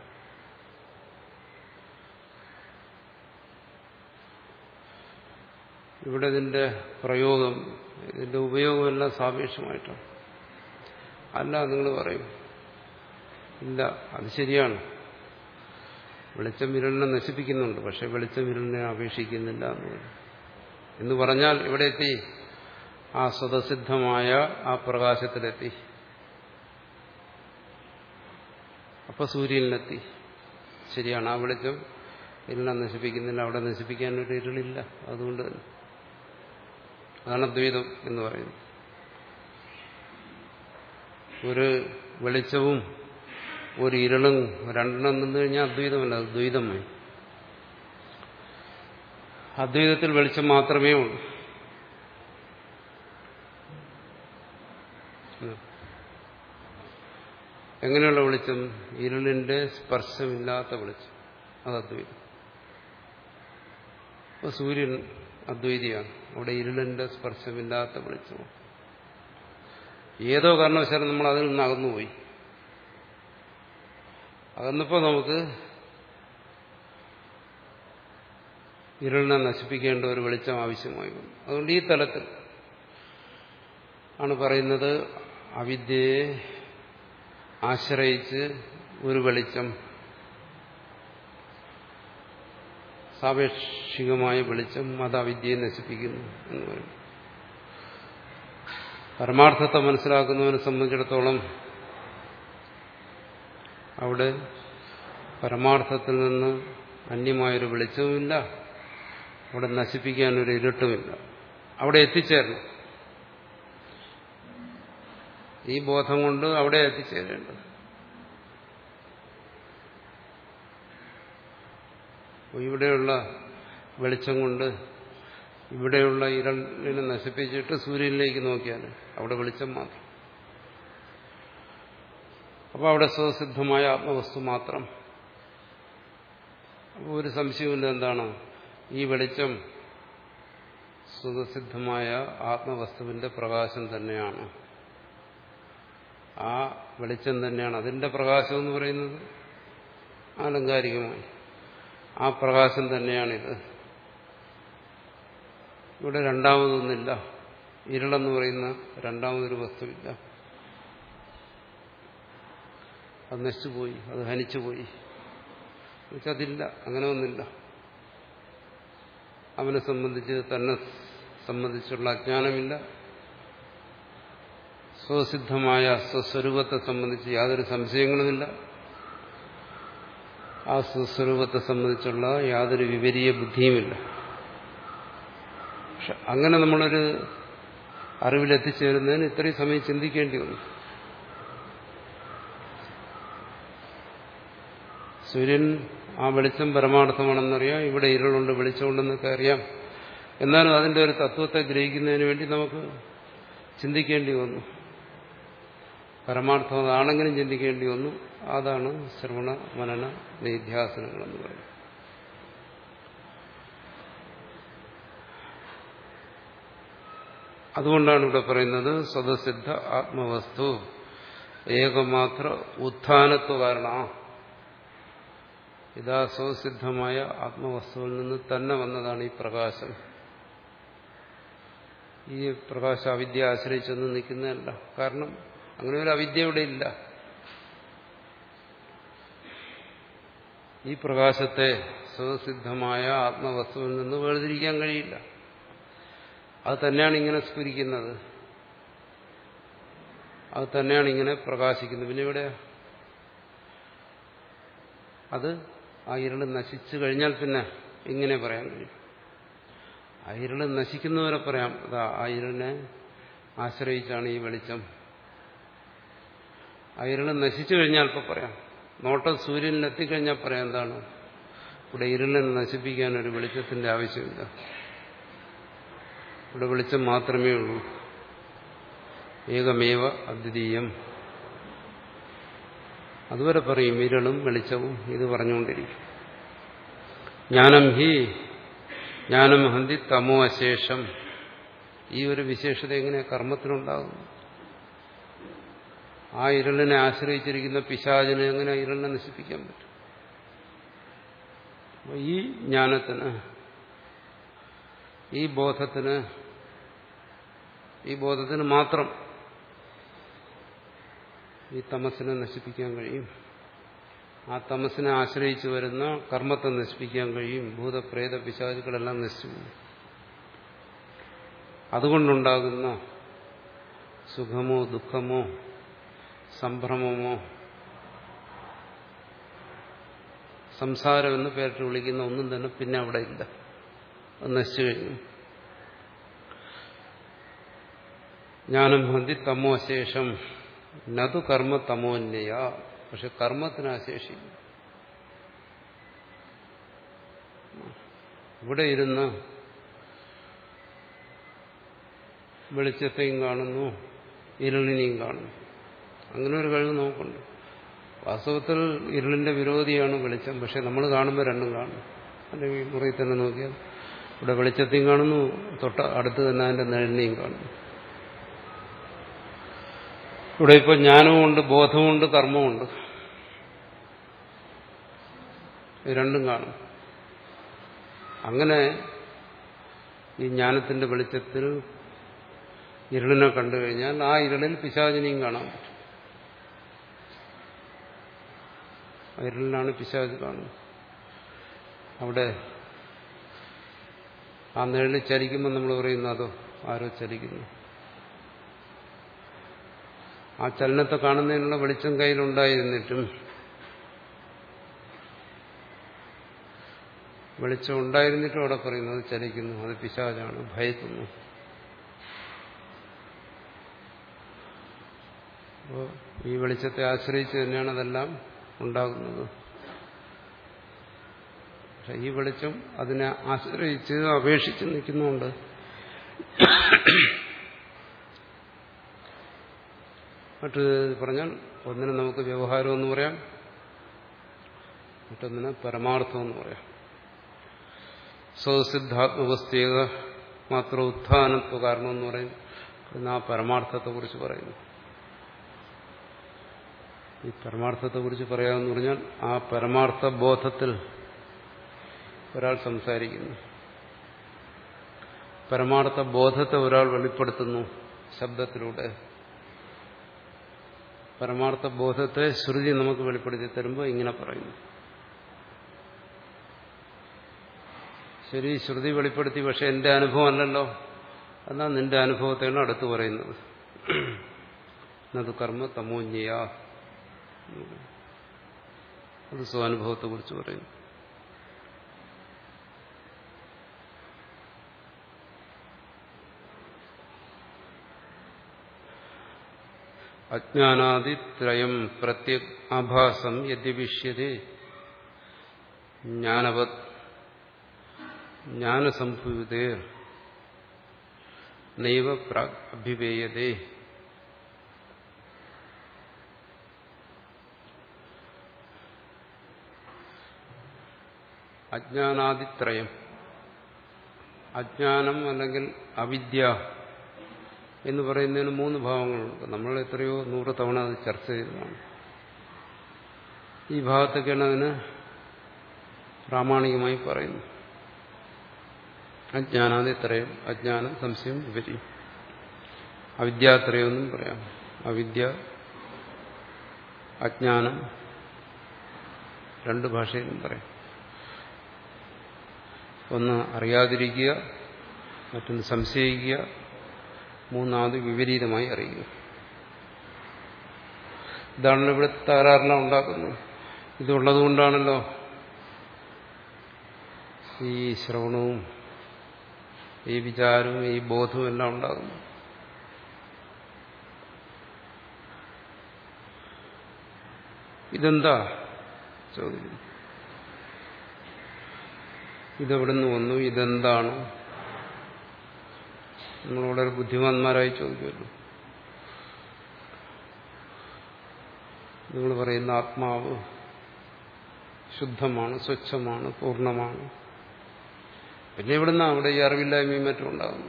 ഇവിടെ ഇതിന്റെ പ്രയോഗം, ഇതിന്റെ ഉപയോഗമെല്ലാം സാപേക്ഷമായിട്ടാണ്. അല്ല, നിങ്ങൾ പറയും ഇല്ല, അത് ശരിയാണ്, വെളിച്ചം ഇരുളിനെ നശിപ്പിക്കുന്നുണ്ട്, പക്ഷെ വെളിച്ചം ഇരുളിനെ അപേക്ഷിക്കുന്നില്ല എന്ന് പറയും. എന്ന് പറഞ്ഞാൽ ഇവിടെ എത്തി, ആ സ്വതസിദ്ധമായ ആ പ്രകാശത്തിലെത്തി. അപ്പൊ സൂര്യനിലെത്തി. ശരിയാണ്, ആ വെളിച്ചം ഇരുളിനെ നശിപ്പിക്കുന്നില്ല, അവിടെ നശിപ്പിക്കാനൊരു ഇരുളില്ല. അതുകൊണ്ട് തന്നെ അതാണ് ദ്വൈതം എന്ന് പറയുന്നത്. ഒരു വെളിച്ചവും ഒരു ഇരുളും രണ്ടെണ്ണം നിന്ന് കഴിഞ്ഞാൽ അദ്വൈതമല്ല, അത് ദ്വൈതമായി. അദ്വൈതത്തിൽ വെളിച്ചം മാത്രമേ ഉള്ളൂ. എങ്ങനെയുള്ള വെളിച്ചം? ഇരുളിന്റെ സ്പർശമില്ലാത്ത വെളിച്ചം, അത് അദ്വൈതം. അപ്പൊ സൂര്യൻ അദ്വൈതിയാണ്, അവിടെ ഇരുളിന്റെ സ്പർശമില്ലാത്ത വെളിച്ചമാണ്. ഏതോ കാരണവശാലും നമ്മൾ അതിൽ നിന്ന് അകന്നുപോയി. അകന്നപ്പോൾ നമുക്ക് ഇരുളിനെ നശിപ്പിക്കേണ്ട ഒരു വെളിച്ചം ആവശ്യമായി വന്നു. അതുകൊണ്ട് ഈ തലത്തിൽ ആണ് പറയുന്നത്, അവിദ്യയെ ആശ്രയിച്ച് ഒരു വെളിച്ചം, സാപേക്ഷികമായ വെളിച്ചം, അത് അവിദ്യയെ നശിപ്പിക്കുന്നു എന്ന് പറയും. പരമാർത്ഥത്തെ മനസ്സിലാക്കുന്നവനെ സംബന്ധിച്ചിടത്തോളം അവിടെ പരമാർത്ഥത്തിൽ നിന്ന് അന്യമായൊരു വെളിച്ചവുമില്ല, അവിടെ നശിപ്പിക്കാനൊരു ഇരുട്ടുമില്ല. അവിടെ എത്തിച്ചേരണം. ഈ ബോധം കൊണ്ട് അവിടെ എത്തിച്ചേരേണ്ടത്. ഇവിടെയുള്ള വെളിച്ചം കൊണ്ട് ഇവിടെയുള്ള ഇരുളിനെ നശിപ്പിച്ചിട്ട് സൂര്യനിലേക്ക് നോക്കിയാൽ അവിടെ വെളിച്ചം മാത്രം. അപ്പോൾ അവിടെ സ്വസിദ്ധമായ ആത്മവസ്തു മാത്രം. അപ്പോൾ ഒരു സംശയമില്ല, എന്താണ് ഈ വെളിച്ചം? സ്വതസിദ്ധമായ ആത്മവസ്തുവിന്റെ പ്രകാശം തന്നെയാണ്. ആ വെളിച്ചം തന്നെയാണ്. അതിന്റെ പ്രകാശം എന്ന് പറയുന്നത് ആലങ്കാരികമായി ആ പ്രകാശം തന്നെയാണിത്. ഇവിടെ രണ്ടാമതൊന്നില്ല. ഇരുളെന്ന് പറയുന്ന രണ്ടാമതൊരു വസ്തുവില്ല. അത് നശിച്ചുപോയി, അത് ഹനിച്ചുപോയി. അതില്ല, അങ്ങനെ ഒന്നില്ല. അവനെ സംബന്ധിച്ച് തന്നെ സംബന്ധിച്ചുള്ള അജ്ഞാനമില്ല. സ്വസിദ്ധമായ സ്വസ്വരൂപത്തെ സംബന്ധിച്ച് യാതൊരു സംശയങ്ങളുമില്ല. ആ സ്വസ്വരൂപത്തെ സംബന്ധിച്ചുള്ള യാതൊരു വിപരീയ ബുദ്ധിയുമില്ല. പക്ഷെ അങ്ങനെ നമ്മളൊരു അറിവിലെത്തിച്ചേരുന്നതിന് ഇത്രയും സമയം ചിന്തിക്കേണ്ടി വന്നു. സൂര്യൻ ആ വെളിച്ചം പരമാർത്ഥമാണെന്നറിയാം, ഇവിടെ ഇരുളുണ്ട് വെളിച്ചമുണ്ടെന്നൊക്കെ അറിയാം. എന്നാലും അതിൻ്റെ ഒരു തത്വത്തെ ഗ്രഹിക്കുന്നതിന് വേണ്ടി നമുക്ക് ചിന്തിക്കേണ്ടി വന്നു. പരമാർത്ഥം അതാണെങ്കിലും ചിന്തിക്കേണ്ടി വന്നു. അതാണ് ശ്രവണ മനന നിധ്യാസനങ്ങളെന്ന് പറയുന്നത്. അതുകൊണ്ടാണ് ഇവിടെ പറയുന്നത് സ്വതസിദ്ധ ആത്മവസ്തു ഏകമാത്ര ഉത്ഥാനത്വ കാരണ. ഇതാ സ്വസിദ്ധമായ ആത്മവസ്തുവിൽ നിന്ന് തന്നെ വന്നതാണ് ഈ പ്രകാശം. ഈ പ്രകാശം അവിദ്യ ആശ്രയിച്ചൊന്നും നിൽക്കുന്നതല്ല. കാരണം അങ്ങനെ ഒരു അവിദ്യ ഇവിടെ ഇല്ല. ഈ പ്രകാശത്തെ സ്വസിദ്ധമായ ആത്മവസ്തുവിൽ നിന്ന് വേർതിരിക്കാൻ കഴിയില്ല. അത് തന്നെയാണ് ഇങ്ങനെ സ്ഫുരിക്കുന്നത്, അത് തന്നെയാണ് ഇങ്ങനെ പ്രകാശിക്കുന്നത്. പിന്നെ ഇവിടെ അത് ആ ഇരുള് നശിച്ചു കഴിഞ്ഞാൽ പിന്നെ ഇങ്ങനെ പറയാൻ കഴിയും. ആ ഇരുള് നശിക്കുന്നവരെ പറയാം, അതാ ആ ഇരുളിനെ ആശ്രയിച്ചാണ് ഈ വെളിച്ചം. ആ ഇരുള് നശിച്ചു കഴിഞ്ഞാൽ ഇപ്പം പറയാം. നോട്ടം സൂര്യനിലെത്തിക്കഴിഞ്ഞാൽ പറയാം എന്താണ്, ഇവിടെ ഇരുളിനെ നശിപ്പിക്കാൻ ഒരു വെളിച്ചത്തിന്റെ ആവശ്യമില്ല, ഇവിടെ വെളിച്ചം മാത്രമേ ഉള്ളൂ. ഏകമേവ അദ്വിതീയം. അതുവരെ പറയും ഇരുളും വെളിച്ചവും ഇത് പറഞ്ഞുകൊണ്ടിരിക്കും. ജ്ഞാനം ഹി ജ്ഞാനം ഹന്തി തമോ അശേഷം. ഈ ഒരു വിശേഷത എങ്ങനെ കർമ്മത്തിനുണ്ടാകും? ആ ഇരുളിനെ ആശ്രയിച്ചിരിക്കുന്ന പിശാചിനെ എങ്ങനെ ഇരുളിനെ നശിപ്പിക്കാൻ പറ്റും? ഈ ജ്ഞാനത്തിന്, ഈ ബോധത്തിന്, ഈ ബോധത്തിന് മാത്രം ഈ തമസിനെ നശിപ്പിക്കാൻ കഴിയും. ആ തമസിനെ ആശ്രയിച്ചു വരുന്ന കർമ്മത്തെ നശിപ്പിക്കാൻ കഴിയും. ഭൂതപ്രേത പിശാചുക്കളെല്ലാം നശിച്ചു. അതുകൊണ്ടുണ്ടാകുന്ന സുഖമോ ദുഃഖമോ സംഭ്രമമോ സംസാരമെന്ന് പേരിട്ട് വിളിക്കുന്ന ഒന്നും തന്നെ പിന്നെ അവിടെ ഇല്ല. അത് നശിച്ചു കഴിഞ്ഞു. ജ്ഞാനം ഹന്തി തമോ അശേഷം നതു കർമ്മ തമോന്യയ. പക്ഷെ കർമ്മത്തിന് അശേഷിക്കും. ഇവിടെ ഇരുന്ന് വെളിച്ചത്തെയും കാണുന്നു, ഇരുളിനെയും കാണുന്നു. അങ്ങനെ ഒരു കഴിവ് നമുക്കുണ്ട്. വാസ്തവത്തിൽ ഇരുളിന്റെ വിരോധിയാണ് വെളിച്ചം. പക്ഷെ നമ്മൾ കാണുമ്പോൾ രണ്ടും കാണും. അല്ലെങ്കിൽ മുറിയിൽ തന്നെ നോക്കിയാൽ ഇവിടെ വെളിച്ചത്തെയും കാണുന്നു, തൊട്ട് അടുത്ത് തന്നെ അതിന്റെ നിഴലിനെയും കാണുന്നു. ഇവിടെ ഇപ്പോൾ ജ്ഞാനവുമുണ്ട്, ബോധമുണ്ട്, കർമ്മമുണ്ട്. രണ്ടും കാണും. അങ്ങനെ ഈ ജ്ഞാനത്തിന്റെ വെളിച്ചത്തിൽ ഇരുളിനെ കണ്ടു കഴിഞ്ഞാൽ ആ ഇരുളിൽ പിശാചിനെയും കാണാൻ പറ്റും. ഇരുളിലാണ് പിശാച് കാണുന്നത്. അവിടെ ആ നിഴലിൽ ചലിക്കുമ്പോൾ നമ്മൾ പറയുന്നു അതോ ആരോ ചലിക്കുന്നു. ആ ചലനത്തെ കാണുന്നതിനുള്ള വെളിച്ചം കയ്യിലുണ്ടായിരുന്നിട്ടും വെളിച്ചം ഉണ്ടായിരുന്നിട്ടും അവിടെ പറയുന്നത് ചലിക്കുന്നു, അത് പിശാചാണ്, ഭയക്കുന്നു. അപ്പോൾ ഈ വെളിച്ചത്തെ ആശ്രയിച്ച് തന്നെയാണ് അതെല്ലാം ഉണ്ടാകുന്നത്. പക്ഷെ ഈ വെളിച്ചം അതിനെ ആശ്രയിച്ച് അപേക്ഷിച്ച് നിൽക്കുന്നുണ്ട്. മറ്റു പറഞ്ഞാൽ ഒന്നിനെ നമുക്ക് വ്യവഹാരമെന്ന് പറയാം, മറ്റൊന്നിനെ പരമാർത്ഥമെന്ന് പറയാം. സ്വസിദ്ധാത്മവസ്തുത മാത്ര ഉത്ഥാനത്വ കാരണം എന്ന് പറയും. ആ പരമാർത്ഥത്തെക്കുറിച്ച് പറയുന്നു. ഈ പരമാർത്ഥത്തെക്കുറിച്ച് പറയാമെന്ന് പറഞ്ഞാൽ ആ പരമാർത്ഥ ബോധത്തിൽ ഒരാൾ സംസാരിക്കുന്നു, പരമാർത്ഥ ബോധത്തെ ഒരാൾ വെളിപ്പെടുത്തുന്നു ശബ്ദത്തിലൂടെ. പരമാർത്ഥ ബോധത്തെ ശ്രുതി നമുക്ക് വെളിപ്പെടുത്തി തരുമ്പോൾ ഇങ്ങനെ പറയുന്നു. ശരി, ശ്രുതി വെളിപ്പെടുത്തി, പക്ഷെ എന്റെ അനുഭവം അല്ലല്ലോ. എന്നാൽ നിന്റെ അനുഭവത്തെയാണ് അടുത്ത് പറയുന്നത്. അത് കർമ്മ തമോജ്ഞയ, അത് സ്വാനുഭവത്തെ കുറിച്ച് പറയുന്നു. അജ്ഞാനാദിത്രയം പ്രത്യക് ആഭാസം യദ്യപിഷ്യതേ ജ്ഞാനവത് ജ്ഞാനസംഭൂതേ നൈവ പ്രാഗ് അഭിവേയതേ. അജ്ഞാനാദിത്രയം, അജ്ഞാനം അല്ലെങ്കിൽ അവിദ്യ എന്ന് പറയുന്നതിന് മൂന്ന് ഭാവങ്ങളുണ്ട്. നമ്മൾ എത്രയോ നൂറ് തവണ അത് ചർച്ച ചെയ്തതാണ്. ഈ ഭാഗത്തൊക്കെയാണ് അതിന് പ്രാമാണികമായി പറയുന്നു. അജ്ഞാനാദിത്രയം, അജ്ഞാനം, സംശയം, വിപര്യം. അവിദ്യാത്രയം എന്നും പറയാം. അവിദ്യ, അജ്ഞാനം, രണ്ട് ഭാഷയിലും പറയാം. ഒന്ന് അറിയാതിരിക്കുക, മറ്റൊന്ന് സംശയിക്കുക, മൂന്നാമത് വിപരീതമായി അറിയുക. ഇതാണല്ലോ ഇവിടെ തകരാറെല്ലാം ഉണ്ടാക്കുന്നത്. ഇതുള്ളതുകൊണ്ടാണല്ലോ ഈ ശ്രവണവും ഈ വിചാരവും ഈ ബോധവും എല്ലാം ഉണ്ടാകുന്നു. ഇതെന്താ ചോദിക്കുന്നു. ഇതെവിടുന്ന് വന്നു, ഇതെന്താണ്? നമ്മൾ വളരെ ബുദ്ധിമാന്മാരായി ചോദിക്കുമല്ലോ. നിങ്ങൾ പറയുന്ന ആത്മാവ് ശുദ്ധമാണ്, സ്വച്ഛമാണ്, പൂർണ്ണമാണ്. പിന്നെ ഇവിടുന്ന് അവിടെ ഈ അറിവില്ലായ്മയും മറ്റും ഉണ്ടാകുന്നു.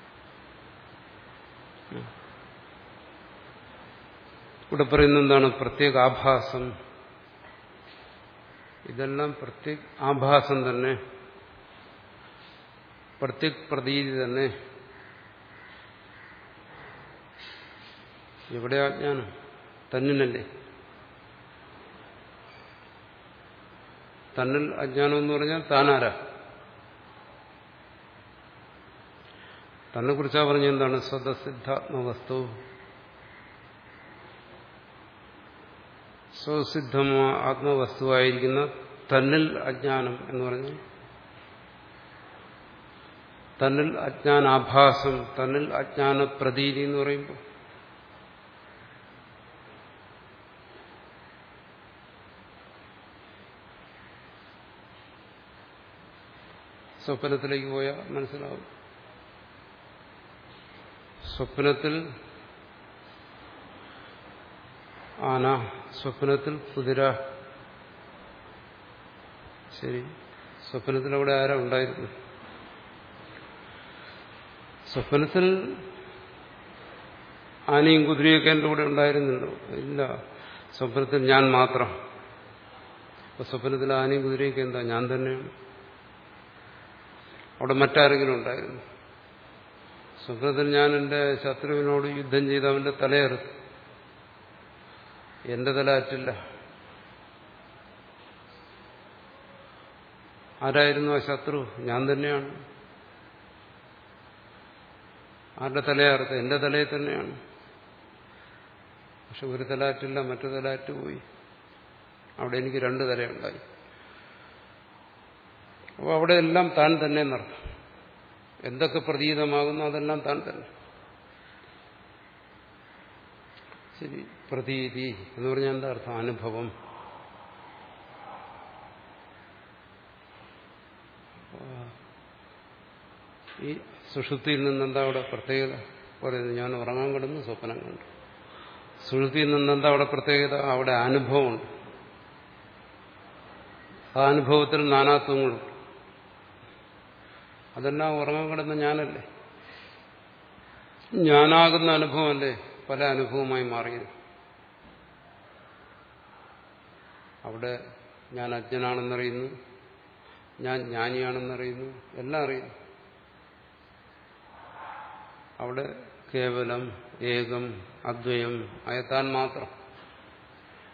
ഇവിടെ പറയുന്ന എന്താണ്? പ്രത്യേക ആഭാസം. ഇതെല്ലാം പ്രത്യേക ആഭാസം തന്നെ, പ്രത്യേക പ്രതീതി തന്നെ. എവിടെ അജ്ഞാനം? തന്നിലല്ലേ. തന്നിൽ അജ്ഞാനം എന്ന് പറഞ്ഞാൽ താനാരാ? തന്നെ കുറിച്ചാ പറഞ്ഞ എന്താണ്? സ്വതസിദ്ധാത്മവസ്തു. സ്വസിദ്ധമായ ആത്മവസ്തുവായിരിക്കുന്ന തന്നിൽ അജ്ഞാനം എന്ന് പറഞ്ഞാൽ തന്നിൽ അജ്ഞാനാഭാസം, തന്നിൽ അജ്ഞാന പ്രതീതി എന്ന് പറയുമ്പോൾ സ്വപ്നത്തിലേക്ക് പോയാൽ മനസ്സിലാവും. സ്വപ്നത്തിൽ ആന, സ്വപ്നത്തിൽ കുതിര. ശരി, സ്വപ്നത്തിൽ അവിടെ ആരാ ഉണ്ടായിരുന്നു? സ്വപ്നത്തിൽ ആനയും കുതിരയൊക്കെ എൻ്റെ കൂടെ ഉണ്ടായിരുന്നുണ്ടോ? ഇല്ല. സ്വപ്നത്തിൽ ഞാൻ മാത്രം. അപ്പൊ സ്വപ്നത്തിൽ ആനയും കുതിരയൊക്കെ എന്താ? ഞാൻ തന്നെയാണ്. അവിടെ മറ്റാരെങ്കിലും ഉണ്ടായിരുന്നു? സ്വപ്നത്തിൽ ഞാൻ എൻ്റെ ശത്രുവിനോട് യുദ്ധം ചെയ്ത് അവന്റെ തലയെറുത്തു. എന്റെ തല അറ്റില്ല. ആരായിരുന്നു ആ ശത്രു? ഞാൻ തന്നെയാണ്. ആരുടെ തലയറുത്ത്? എന്റെ തലയിൽ തന്നെയാണ്. പക്ഷെ ഒരു തലാറ്റില്ല, മറ്റു തലാറ്റ് പോയി. അവിടെ എനിക്ക് രണ്ട് തലയുണ്ടായി. അപ്പോൾ അവിടെ എല്ലാം താൻ തന്നെ നടക്കും. എന്തൊക്കെ പ്രതീതമാകുന്നു അതെല്ലാം താൻ തന്നെ. ശരി, പ്രതീതി എന്ന് പറഞ്ഞാൽ എന്താ അർത്ഥം? അനുഭവം. ഈ സുഷുപ്തിയിൽ നിന്നെന്താ അവിടെ പ്രത്യേകത പറയുന്നത്? ഞാൻ ഉറങ്ങാൻ കിടന്ന് സ്വപ്നം കണ്ടു. സുഷുപ്തിയിൽ നിന്നെന്താ അവിടെ പ്രത്യേകത? അവിടെ അനുഭവമുണ്ട്. ആ അനുഭവത്തിൽ നാനാത്വങ്ങളുണ്ട്. അതെല്ലാം ഉറങ്ങാൻ കിടന്ന ഞാനല്ലേ. ഞാനാകുന്ന അനുഭവമല്ലേ പല അനുഭവമായി മാറിയത്. അവിടെ ഞാൻ അജ്ഞനാണെന്നറിയുന്നു, ഞാൻ ജ്ഞാനിയാണെന്നറിയുന്നു, എല്ലാം അറിയുന്നു. അവിടെ കേവലം, ഏകം, അദ്വയം ആയ താൻ മാത്രം.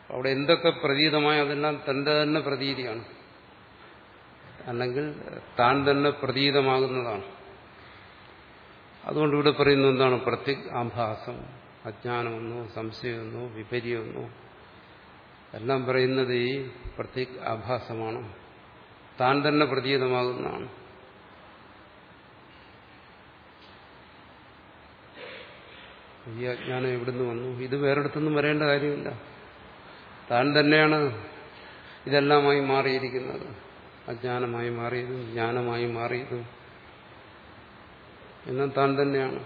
അവിടെ എന്തൊക്കെ പ്രതീതമായ അതെല്ലാം തന്റെ തന്നെ പ്രതീതിയാണ്, അല്ലെങ്കിൽ താൻ തന്നെ പ്രതീതമാകുന്നതാണ്. അതുകൊണ്ട് ഇവിടെ പറയുന്നത് എന്താണ്? പ്രത്യക് ആഭാസം, അജ്ഞാനമെന്നോ സംശയമെന്നോ വിപര്യമെന്നോ എല്ലാം പറയുന്നത് ഈ പ്രത്യക് ആഭാസമാണ്, താൻ തന്നെ പ്രതീതമാകുന്നതാണ്. ഈ അജ്ഞാനം എവിടുന്ന് വന്നു? ഇത് വേറെടുത്തൊന്നും വരേണ്ട കാര്യമില്ല. താൻ തന്നെയാണ് ഇതെല്ലാമായി മാറിയിരിക്കുന്നത്. അജ്ഞാനമായി മാറിയതും ജ്ഞാനമായി മാറിയതും എന്നാൽ താൻ തന്നെയാണ്.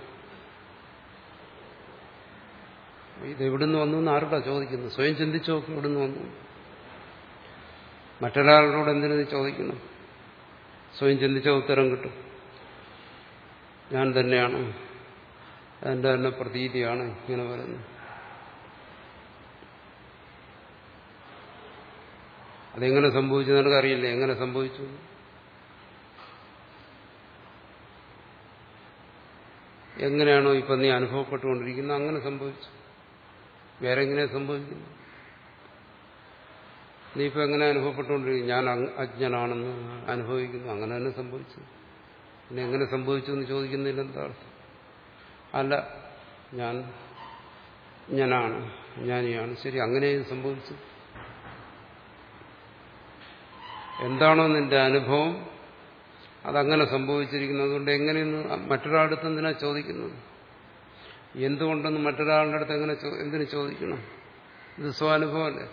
ഇതെവിടുന്ന് വന്നു എന്ന് ആരോടാ ചോദിക്കുന്നു? സ്വയം ചിന്തിച്ചു നോക്കി എവിടുന്ന് വന്നു. മറ്റൊരാളോട് എന്തിനു ചോദിക്കുന്നു? സ്വയം ചിന്തിച്ച ഉത്തരം കിട്ടും. ഞാൻ തന്നെയാണ്, എന്റെ തന്നെ പ്രതീതിയാണ് ഇങ്ങനെ വരുന്നത്. അതെങ്ങനെ സംഭവിച്ചു നിനക്കറിയില്ല. എങ്ങനെ സംഭവിച്ചു? എങ്ങനെയാണോ ഇപ്പൊ നീ അനുഭവപ്പെട്ടുകൊണ്ടിരിക്കുന്നത് അങ്ങനെ സംഭവിച്ചു. വേറെ എങ്ങനെ സംഭവിക്കുന്നു? നീ ഇപ്പൊ എങ്ങനെ അനുഭവപ്പെട്ടുകൊണ്ടിരിക്കുന്നു? ഞാൻ അജ്ഞനാണെന്ന് അനുഭവിക്കുന്നു, അങ്ങനെ തന്നെ സംഭവിച്ചു. പിന്നെ എങ്ങനെ സംഭവിച്ചു എന്ന് ചോദിക്കുന്നതിൽ എന്താ അർത്ഥം? അല്ല, ഞാൻ ഞാനാണ്, ജ്ഞാനിയാണ്. ശരി, അങ്ങനെ സംഭവിച്ചു. എന്താണോ നിന്റെ അനുഭവം അതങ്ങനെ സംഭവിച്ചിരിക്കുന്നത്. അതുകൊണ്ട് എങ്ങനെയെന്ന് മറ്റൊരാളുടെ എന്തിനാ ചോദിക്കുന്നത്? എന്തുകൊണ്ടെന്ന് മറ്റൊരാളുടെ അടുത്ത് എങ്ങനെ എന്തിനു ചോദിക്കണം? ഇത് സ്വാനുഭവമല്ലേ.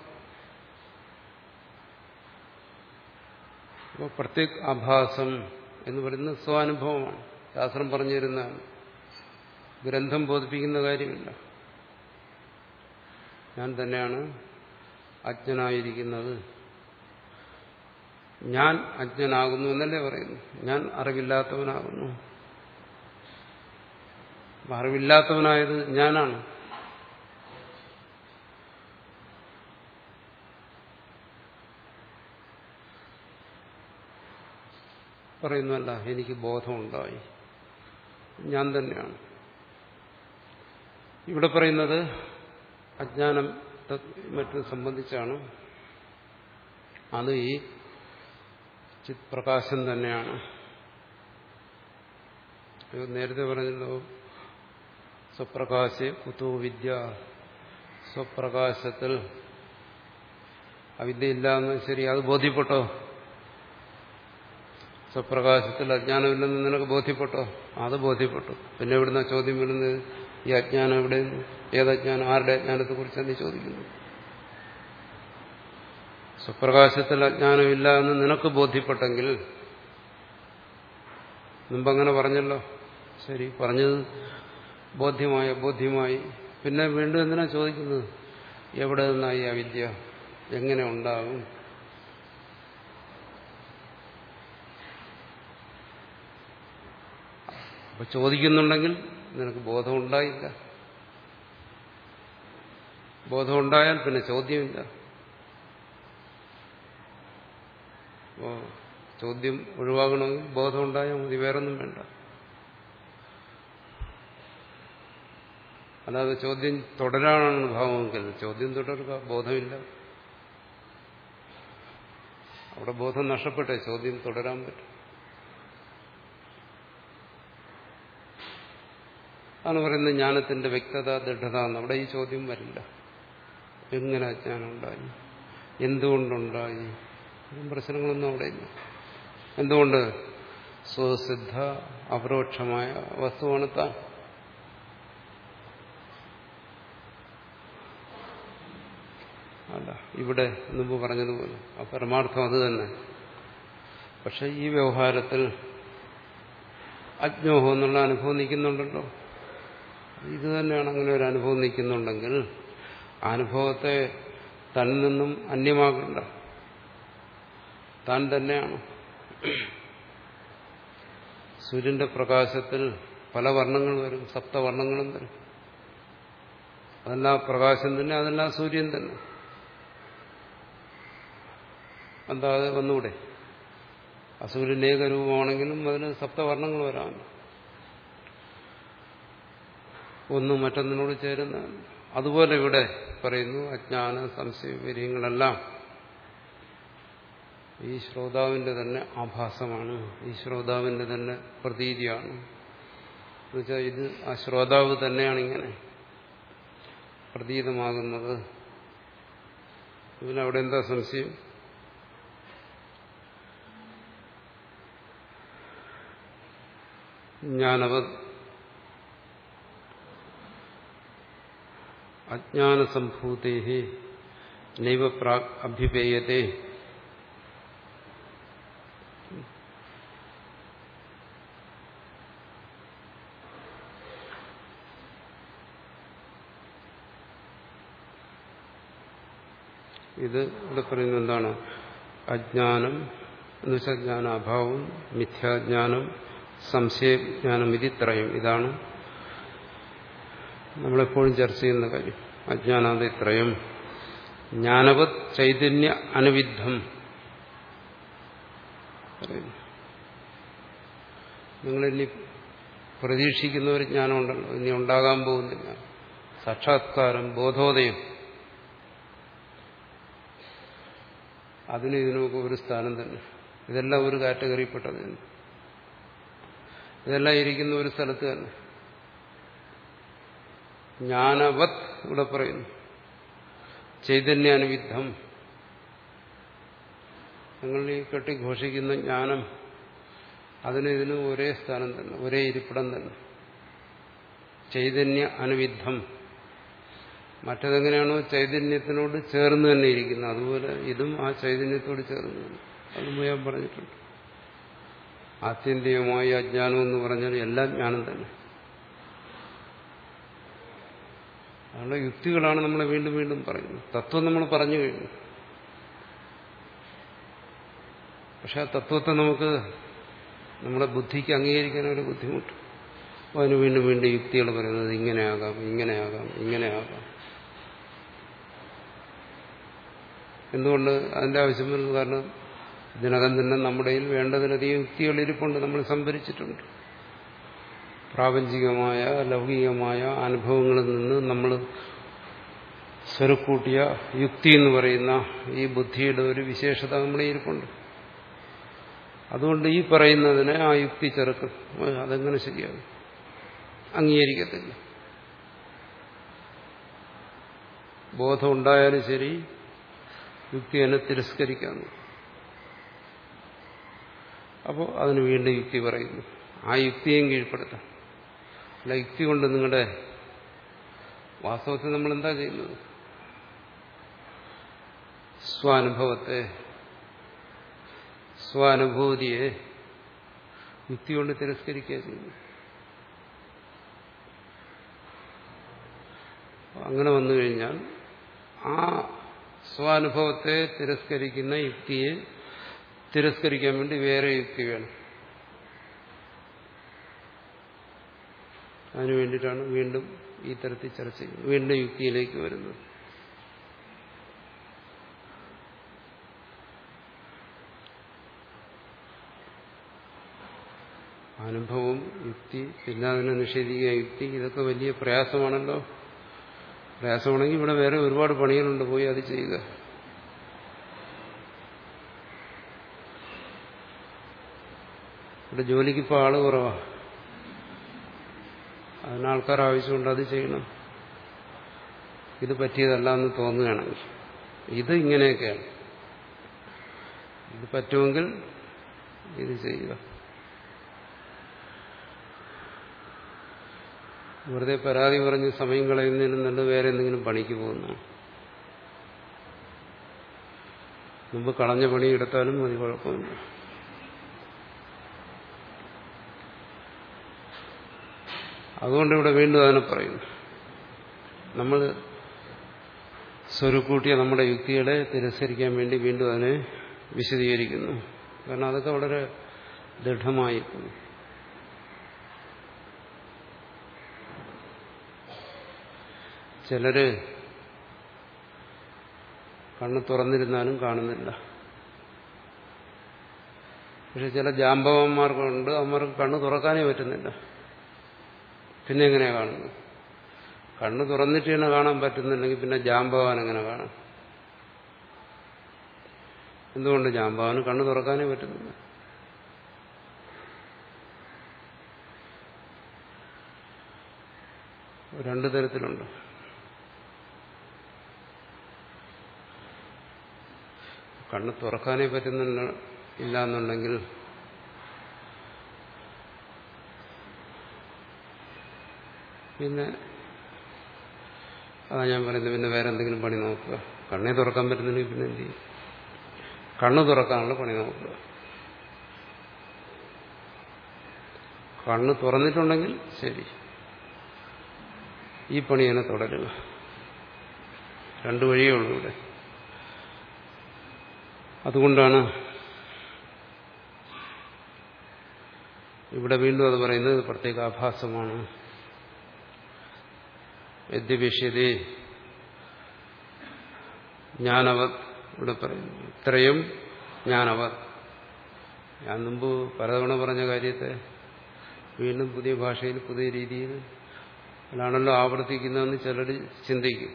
അപ്പോൾ പ്രത്യക് ആഭാസം എന്ന് പറയുന്നത് സ്വാനുഭവമാണ്. ശാസ്ത്രം പറഞ്ഞു തരുന്നതാണ്, ഗ്രന്ഥം ബോധിപ്പിക്കുന്ന കാര്യമില്ല. ഞാൻ തന്നെയാണ് അജ്ഞനായിരിക്കുന്നത്. ഞാൻ അജ്ഞനാകുന്നു എന്നല്ലേ പറയുന്നു. ഞാൻ അറിവില്ലാത്തവനാകുന്നു. അറിവില്ലാത്തവനായത് ഞാനാണ്. പറയുന്നല്ല, എനിക്ക് ബോധമുണ്ടായി, ഞാൻ തന്നെയാണ്. ഇവിടെ പറയുന്നത് അജ്ഞാനം മറ്റും സംബന്ധിച്ചാണ്. അത് ഈ ചിത് പ്രകാശം തന്നെയാണ്. നേരത്തെ പറഞ്ഞല്ലോ, സ്വപ്രകാശേ കുതോ വിദ്യ. സ്വപ്രകാശത്തിൽ അവിദ്യയില്ല എന്ന് ശരി, അത് ബോധ്യപ്പെട്ടോ? സ്വപ്രകാശത്തിൽ അജ്ഞാനമില്ലെന്ന് നിനക്ക് ബോധ്യപ്പെട്ടോ? അത് ബോധ്യപ്പെട്ടു. പിന്നെ എവിടുന്ന ചോദ്യം വരുന്നത്? ഈ അജ്ഞാനം എവിടെ? ഏതജ്ഞാനം? ആരുടെ അജ്ഞാനത്തെ കുറിച്ചാണ് നീ ചോദിക്കുന്നത്? സ്വപ്രകാശത്തിൽ അജ്ഞാനമില്ല എന്ന് നിനക്ക് ബോധ്യപ്പെട്ടെങ്കിൽ, മുമ്പങ്ങനെ പറഞ്ഞല്ലോ. ശരി, പറഞ്ഞത് ബോധ്യമായ ബോധ്യമായി പിന്നെ വീണ്ടും എന്തിനാ ചോദിക്കുന്നത്? എവിടെ നിന്നായി അവിദ്യ? എങ്ങനെ ഉണ്ടാകും? അപ്പൊ ചോദിക്കുന്നുണ്ടെങ്കിൽ നിനക്ക് ബോധമുണ്ടായില്ല. ബോധമുണ്ടായാൽ പിന്നെ ചോദ്യമില്ല. അപ്പോ ചോദ്യം ഒഴിവാകണമെങ്കിൽ ബോധമുണ്ടായാൽ മതി, വേറൊന്നും വേണ്ട. അല്ലാതെ ചോദ്യം തുടരാനാണ് ഭാവമെങ്കിൽ ചോദ്യം തുടരുക, ബോധമില്ല. അവിടെ ബോധം നഷ്ടപ്പെട്ടേ ചോദ്യം തുടരാൻ പറ്റും. ആണ് പറയുന്നത് ജ്ഞാനത്തിന്റെ വ്യക്തത, ദൃഢത എന്ന്. അവിടെ ഈ ചോദ്യം വരില്ല. എങ്ങനെ അജ്ഞാനം ഉണ്ടായി? എന്തുകൊണ്ടുണ്ടായി? പ്രശ്നങ്ങളൊന്നും അവിടെ ഇല്ല. എന്തുകൊണ്ട്? സ്വസിദ്ധ അപരോക്ഷമായ വസ്തുവാണ് താൻ. അല്ല, ഇവിടെ മുമ്പ് പറഞ്ഞതുപോലെ ആ പരമാർത്ഥം അത് തന്നെ. പക്ഷെ ഈ വ്യവഹാരത്തിൽ അജ്ഞോഹം എന്നുള്ള അനുഭവം നിൽക്കുന്നുണ്ടല്ലോ. ഇത് തന്നെയാണ്. അങ്ങനെ ഒരു അനുഭവം നിൽക്കുന്നുണ്ടെങ്കിൽ അനുഭവത്തെ തന്നിൽ നിന്നും അന്യമാകണ്ട, താൻ തന്നെയാണ്. സൂര്യന്റെ പ്രകാശത്തിൽ പല വർണ്ണങ്ങൾ വരും, സപ്തവർണ്ണങ്ങളും വരും. അതെല്ലാം പ്രകാശം തന്നെ, അതെല്ലാം സൂര്യൻ തന്നെ. എന്താ അത് വന്നുകൂടെ? അസൂര്യൻ ഏകരൂപമാണെങ്കിലും അതിന് സപ്തവർണ്ണങ്ങൾ വരാം. ഒന്ന് മറ്റൊന്നിനോട് ചേരുന്ന അതുപോലെ ഇവിടെ പറയുന്നു അജ്ഞാന സംശയ വിവര്യങ്ങളെല്ലാം ഈ ശ്രോതാവിന്റെ തന്നെ ആഭാസമാണ്, ഈ ശ്രോതാവിന്റെ തന്നെ പ്രതീതിയാണ്. എന്നുവെച്ചാൽ ഇത് ആ ശ്രോതാവ് തന്നെയാണ് ഇങ്ങനെ പ്രതീതമാകുന്നത്. ഇതിനവിടെ എന്താ സംശയം? ജ്ഞാനവത് അജ്ഞാനസംഭൂതേഹി നൈവ പ്രാഗ് അഭ്യുപേയത്തെ. ഇത് ഇവിടെ പറയുന്നത് എന്താണ്? അജ്ഞാനം എന്ന് വെച്ചാൽ ജ്ഞാനാഭാവം, മിഥ്യാജ്ഞാനം, സംശയജ്ഞാനം, ഇതിത്രയം. ഇതാണ് നമ്മളെപ്പോഴും ചർച്ച ചെയ്യുന്ന കാര്യം. അജ്ഞാനാദിത്രയം. ജ്ഞാനവത് ചൈതന്യ അനുവിദ്ധം. നിങ്ങളിനി പ്രതീക്ഷിക്കുന്ന ഒരു ജ്ഞാനമുണ്ടല്ലോ, ഇനി ഉണ്ടാകാൻ പോകുന്നില്ല. സാക്ഷാത്കാരം, ബോധോദയം, അതിന് ഇതിനൊക്കെ ഒരു സ്ഥാനം തന്നെ. ഇതെല്ലാം ഒരു കാറ്റഗറിയിൽപ്പെട്ടത്. ഇതെല്ലാം ഇരിക്കുന്ന ഒരു സ്ഥലത്ത് തന്നെ. ജ്ഞാനവത് ഇവിടെ പറയുന്നു. ചൈതന്യാനുവിദ്ധം. നിങ്ങൾ ഈ കെട്ടിഘോഷിക്കുന്ന ജ്ഞാനം, അതിന് ഇതിന് ഒരേ സ്ഥാനം തന്നെ, ഒരേ ഇരിപ്പിടം തന്നെ. ചൈതന്യ അനുവിദ്ധം. മറ്റതെങ്ങനെയാണോ ചൈതന്യത്തിനോട് ചേർന്ന് തന്നെ ഇരിക്കുന്നത്, അതുപോലെ ഇതും ആ ചൈതന്യത്തോട് ചേർന്ന് തന്നെ. അത് ഞാൻ പറഞ്ഞിട്ടുണ്ട്. ആത്യന്തികമായി അജ്ഞാനം എന്ന് പറഞ്ഞാൽ എല്ലാ ജ്ഞാനം തന്നെ. അതുകൊണ്ട് യുക്തികളാണ് നമ്മളെ വീണ്ടും വീണ്ടും പറയുന്നത്. തത്വം നമ്മൾ പറഞ്ഞു കഴിഞ്ഞു. പക്ഷെ ആ തത്വത്തെ നമുക്ക് നമ്മുടെ ബുദ്ധിക്ക് അംഗീകരിക്കാനൊരു ബുദ്ധിമുട്ട്. അതിന് വീണ്ടും വീണ്ടും യുക്തികൾ പറയുന്നത് ഇങ്ങനെയാകാം, ഇങ്ങനെയാകാം, ഇങ്ങനെയാകാം. എന്തുകൊണ്ട് അതിന്റെ ആവശ്യം വരുന്നത്? കാരണം ഇതിനകം തന്നെ നമ്മുടെ വേണ്ടതിലധികം യുക്തികൾ ഇരിപ്പുണ്ട്, നമ്മൾ സംഭരിച്ചിട്ടുണ്ട്. പ്രാപഞ്ചികമായ ലൗകികമായ അനുഭവങ്ങളിൽ നിന്ന് നമ്മൾ സ്വരുക്കൂട്ടിയ യുക്തി എന്ന് പറയുന്ന ഈ ബുദ്ധിയുടെ ഒരു വിശേഷത നമ്മുടെ ഇരിപ്പുണ്ട്. അതുകൊണ്ട് ഈ പറയുന്നതിനെ ആ യുക്തി ചെറുക്കും. അതെങ്ങനെ ശരിയാകും? അംഗീകരിക്കത്തില്ല. ബോധം ഉണ്ടായാലും ശരി, യുക്തി എന്നെ തിരസ്കരിക്കാമെന്ന്. അപ്പോൾ അതിന് വീണ്ടും യുക്തി പറയുന്നു. ആ യുക്തിയും കീഴ്പ്പെടുത്താം. അല്ല, യുക്തി കൊണ്ട് നിങ്ങളുടെ വാസ്തവത്തിൽ നമ്മൾ എന്താ ചെയ്യുന്നത്? സ്വാനുഭവത്തെ, സ്വാനുഭൂതിയെ യുക്തി കൊണ്ട് തിരസ്കരിക്കുക ചെയ്യുന്നു. അങ്ങനെ വന്നു കഴിഞ്ഞാൽ ആ സ്വാനുഭവത്തെ തിരസ്കരിക്കുന്ന യുക്തിയെ തിരസ്കരിക്കാൻ വേണ്ടി വേറെ യുക്തി വേണം. അതിനു വേണ്ടിയിട്ടാണ് വീണ്ടും ഈ തരത്തിൽ ചർച്ച ചെയ്യുന്നത്, വീണ്ടും യുക്തിയിലേക്ക് വരുന്നത്. അനുഭവം, യുക്തി, പിന്നെ അതിനെ നിഷേധിക്കുക യുക്തി, ഇതൊക്കെ വലിയ പ്രയാസമാണല്ലോ. പ്രയാസമാണെങ്കിൽ ഇവിടെ വേറെ ഒരുപാട് പണികളുണ്ട്, പോയി അത് ചെയ്യുക. ഇവിടെ ജോലിക്കിപ്പോൾ ആള് കുറവാണ്, അതിനാൾക്കാർ ആവശ്യമുണ്ട്, അത് ചെയ്യണം. ഇത് പറ്റിയതല്ല എന്ന് തോന്നുകയാണെങ്കിൽ, ഇത് ഇങ്ങനെയൊക്കെയാണ്, ഇത് പറ്റുമെങ്കിൽ ഇത് ചെയ്യുക. വെറുതെ പരാതി പറഞ്ഞ് സമയം കളയുന്നതിനും നല്ല വേറെ എന്തെങ്കിലും പണിക്ക് പോകുന്നു. മുമ്പ് കളഞ്ഞ പണി എടുത്താലും മതി, കുഴപ്പമില്ല. അതുകൊണ്ട് ഇവിടെ വീണ്ടും അതിനെ പറയുന്നു. നമ്മൾ സ്വരുക്കൂട്ടിയ നമ്മുടെ യുക്തികളെ തിരസ്കരിക്കാൻ വേണ്ടി വീണ്ടും അതിനെ വിശദീകരിക്കുന്നു. കാരണം അതൊക്കെ വളരെ ദൃഢമായിരിക്കുന്നു. ചിലര് കണ്ണ് തുറന്നിരുന്നാലും കാണുന്നില്ല. പക്ഷെ ചില ജാമ്പവന്മാർക്കുണ്ട്, അവന്മാർക്ക് കണ്ണ് തുറക്കാനേ പറ്റുന്നില്ല. പിന്നെ എങ്ങനെയാ കാണുന്നത്? കണ്ണ് തുറന്നിട്ട് തന്നെ കാണാൻ പറ്റുന്നുണ്ടെങ്കിൽ പിന്നെ ജാമ്പവാൻ എങ്ങനെ കാണാം? എന്തുകൊണ്ട്? ജാമ്പവാന് കണ്ണ് തുറക്കാനേ പറ്റുന്നില്ല. രണ്ടു തരത്തിലുണ്ട്. കണ്ണ് തുറക്കാനേ പറ്റുന്നില്ല ഇല്ല എന്നുണ്ടെങ്കിൽ പിന്നെ അതാ ഞാൻ പറയുന്നത്, പിന്നെ വേറെ എന്തെങ്കിലും പണി നോക്കുക. കണ്ണേ തുറക്കാൻ പറ്റുന്നില്ലെങ്കിൽ പിന്നെ എന്ത് ചെയ്യും? കണ്ണ് തുറക്കാനുള്ള പണി നോക്കുക. കണ്ണ് തുറന്നിട്ടുണ്ടെങ്കിൽ ശരി, ഈ പണി തന്നെ തുടരുക. രണ്ടു വഴിയേ ഉള്ളൂ ഇവിടെ. അതുകൊണ്ടാണ് ഇവിടെ വീണ്ടും അത് പറയുന്നത് പ്രത്യേക ആഭാസമാണ്. യദ്യപേക്ഷ്യതേ ജ്ഞാനവത് ഇവിടെ പറയുന്നു. ഇത്രയും ജ്ഞാനവത്. ഞാൻ മുമ്പ് പലതവണ പറഞ്ഞ കാര്യത്തെ വീണ്ടും പുതിയ ഭാഷയിൽ പുതിയ രീതിയിൽ അതിലാണല്ലോ ആവർത്തിക്കുന്നതെന്ന് ചിലർ ചിന്തിക്കും.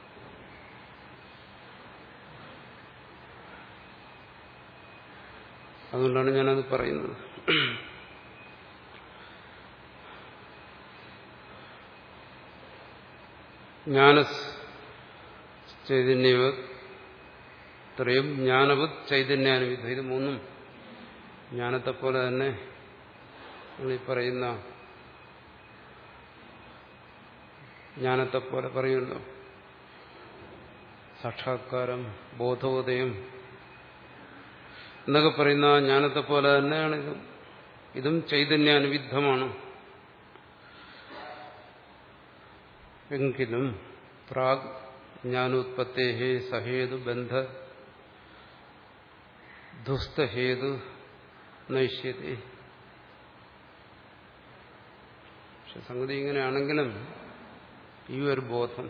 അതുകൊണ്ടാണ് ഞാനത് പറയുന്നത്. ജ്ഞാന ചൈതന്യവത് ത്രയം ജ്ഞാനവത് ചൈതന്യാനുവിധം. ഇത് മൂന്നും ജ്ഞാനത്തെപ്പോലെ തന്നെ ഈ പറയുന്ന ജ്ഞാനത്തെപ്പോലെ പറയുമല്ലോ, സാക്ഷാത്കാരം, ബോധോദയം എന്നൊക്കെ പറയുന്ന ജ്ഞാനത്തെപ്പോലെ തന്നെയാണ് ഇതും. ഇതും ചൈതന്യാനുവിദ്ധമാണ്. എങ്കിലും പ്രാഗ് ജ്ഞാനോത്പത്തേഹേ സഹേതു ബന്ധ ദുസ്തഹേതു നൈഷ്യതേ. പക്ഷെ സംഗതി ഇങ്ങനെയാണെങ്കിലും ഈ ഒരു ബോധം,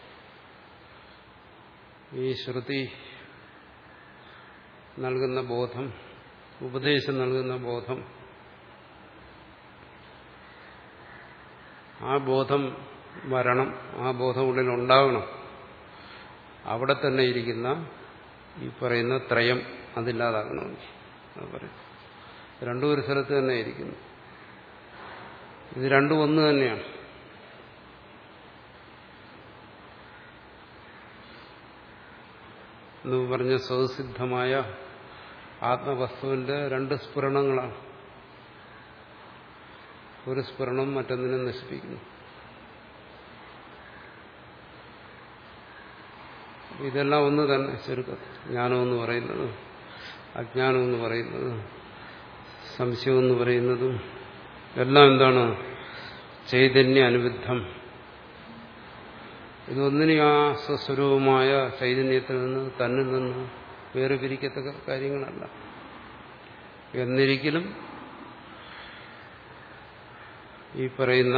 ഈ ശ്രുതി നൽകുന്ന ബോധം, ഉപദേശം നൽകുന്ന ബോധം, ആ ബോധം വരണം, ആ ബോധം ഉള്ളിൽ ഉണ്ടാകണം. അവിടെ തന്നെ ഇരിക്കുന്ന ഈ പറയുന്ന ത്രയം അതില്ലാതാകണമെങ്കിൽ അത് പറയും. രണ്ടും ഒരു സ്ഥലത്ത് തന്നെ ഇരിക്കുന്നു. ഇത് രണ്ടും ഒന്ന് തന്നെയാണ്. എന്ന് പറഞ്ഞ സ്വസിദ്ധമായ ആത്മവസ്തുവിന്റെ രണ്ട് സ്ഫുരണങ്ങളാണ്. ഒരു സ്ഫുരണം മറ്റൊന്നിനെ നശിപ്പിക്കുന്നു. ഇതെല്ലാം ഒന്ന് തന്നെ ചുരുക്കത്തിൽ. ജ്ഞാനമെന്ന് പറയുന്നത്, അജ്ഞാനമെന്ന് പറയുന്നത്, സംശയമെന്ന് പറയുന്നതും എല്ലാം എന്താണ്? ചൈതന്യ അനുവിദ്ധം. ഇതൊന്നിനും ആ സ്വസ്വരൂപമായ ചൈതന്യത്തിൽ നിന്ന്, തന്നിൽ നിന്ന് വേറെ പിരിക്കത്തക്ക കാര്യങ്ങളല്ല. എന്നിരിക്കലും ഈ പറയുന്ന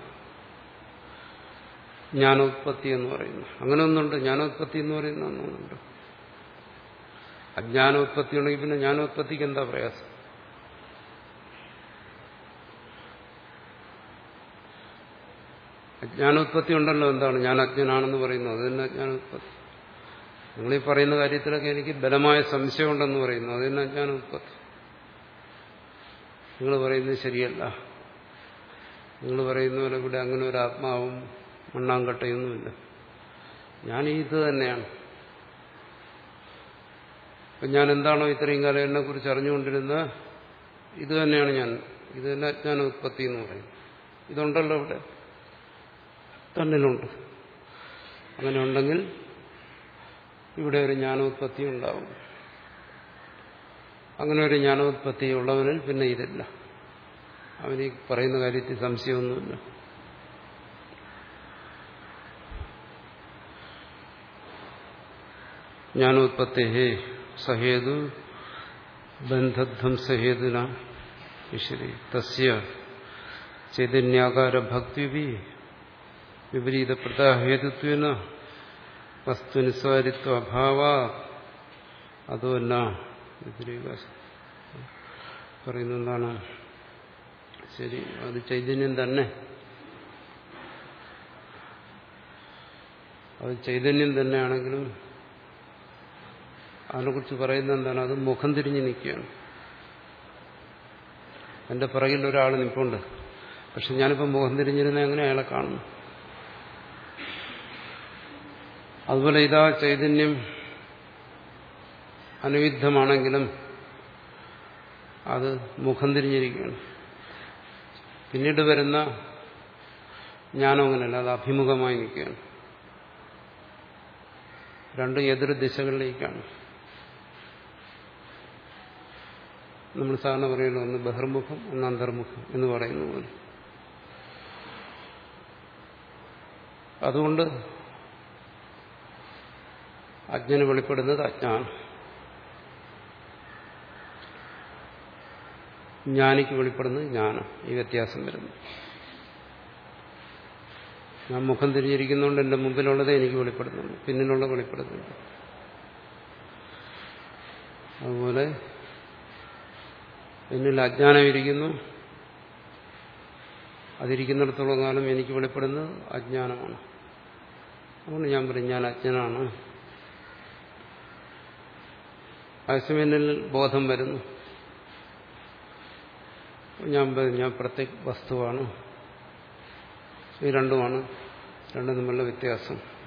ജ്ഞാനോത്പത്തി എന്ന് പറയുന്നു. അങ്ങനെ ഒന്നുണ്ട്, ജ്ഞാനോത്പത്തി എന്ന് പറയുന്ന ഒന്നുണ്ട്. അജ്ഞാനോത്പത്തി ഉണ്ടെങ്കിൽ പിന്നെ ജ്ഞാനോത്പത്തിക്ക് എന്താ പ്രയാസം? അജ്ഞാനോത്പത്തി ഉണ്ടല്ലോ. എന്താണ്? ഞാൻ അജ്ഞനാണെന്ന് പറയുന്നു, അത് തന്നെ അജ്ഞാനോത്പത്തി. നിങ്ങളീ പറയുന്ന കാര്യത്തിലൊക്കെ എനിക്ക് ബലമായ സംശയമുണ്ടെന്ന് പറയുന്നു, അത് തന്നെ അജ്ഞാനോത്പത്തി. നിങ്ങൾ പറയുന്നത് ശരിയല്ല, നിങ്ങൾ പറയുന്ന പോലെ ഇവിടെ അങ്ങനെ ഒരു ആത്മാവും മണ്ണാങ്കട്ടയൊന്നുമില്ല, ഞാൻ ഇത് തന്നെയാണ്. അപ്പം ഞാൻ എന്താണോ ഇത്രയും കാലം എന്നെ കുറിച്ച് അറിഞ്ഞുകൊണ്ടിരുന്ന ഇത് തന്നെയാണ് ഞാൻ. ഇത് തന്നെ അജ്ഞാനോത്പത്തി എന്ന് പറയും. ഇതുണ്ടല്ലോ ഇവിടെ തന്നിലുണ്ട്. അങ്ങനെ ഉണ്ടെങ്കിൽ ഇവിടെ ഒരു ജ്ഞാനോത്പത്തി ഉണ്ടാവും. അങ്ങനെ ഒരു ജ്ഞാനോത്പത്തി ഉള്ളവനിൽ പിന്നെ ഇതില്ല. അവനീ പറയുന്ന കാര്യത്തിൽ സംശയമൊന്നുമില്ല. ജ്ഞാനോത്പത്തേഹേ സഹേതു ബന്ധധ്വംസഹേതുന വിശദി തസ്യ ചൈതന്യാകാര ഭക്തി വിപരീത പ്രതാഹേതുത്വേന വസ്തുനിസ്വാരിത്വ അഭാവ അതോ ന വിപരീത പറയുന്ന എന്താണ്? ശരി, അത് ചൈതന്യം തന്നെ. അത് ചൈതന്യം തന്നെയാണെങ്കിലും അതിനെക്കുറിച്ച് പറയുന്നത് എന്താണ്? അത് മുഖം തിരിഞ്ഞ് നിൽക്കുകയാണ്. എൻ്റെ പിറകിൽ ഒരാൾ നിൽപ്പുണ്ട്, പക്ഷെ ഞാനിപ്പോൾ മുഖം തിരിഞ്ഞിരുന്ന എങ്ങനെ അയാളെ കാണുന്നു? അതുപോലെ ഇതാ ചൈതന്യം അനുവിദ്ധമാണെങ്കിലും അത് മുഖം തിരിഞ്ഞിരിക്കുകയാണ്. പിന്നീട് വരുന്ന ജ്ഞാനം അങ്ങനെയല്ല, അത് അഭിമുഖമായി നിൽക്കുകയാണ്. രണ്ടും എതിർ ദിശകളിലേക്കാണ്. നമ്മൾ സാധാരണ പറയുന്നത് ഒന്ന് ബഹിർമുഖം, ഒന്ന് അന്തർമുഖം എന്ന് പറയുന്ന പോലെ. അതുകൊണ്ട് അജ്ഞന് വെളിപ്പെടുന്നത് അജ്ഞാനം, ജ്ഞാനിക്ക് വെളിപ്പെടുന്നത് ജ്ഞാനം. ഈ വ്യത്യാസം വരുന്നു. ഞാൻ മുഖം തിരിഞ്ഞിരിക്കുന്നതുകൊണ്ട് എൻ്റെ മുമ്പിലുള്ളതേ എനിക്ക് വെളിപ്പെടുന്നുള്ളൂ, പിന്നിലുള്ള വെളിപ്പെടുന്നുണ്ട്. അതുപോലെ എന്നിൽ അജ്ഞാനം ഇരിക്കുന്നു, അതിരിക്കുന്നിടത്തോളം കാലം എനിക്ക് വെളിപ്പെടുന്നത് അജ്ഞാനമാണ്. അതുകൊണ്ട് ഞാൻ പറയും ഞാൻ അജ്ഞനാണ്. അതേസമയം എന്നിൽ ബോധം വരുന്നു, ഞാൻ ഞാൻ പ്രത്യേക വസ്തുവാണ്. ഈ രണ്ടുമാണ് രണ്ടും തമ്മിലുള്ള വ്യത്യാസം.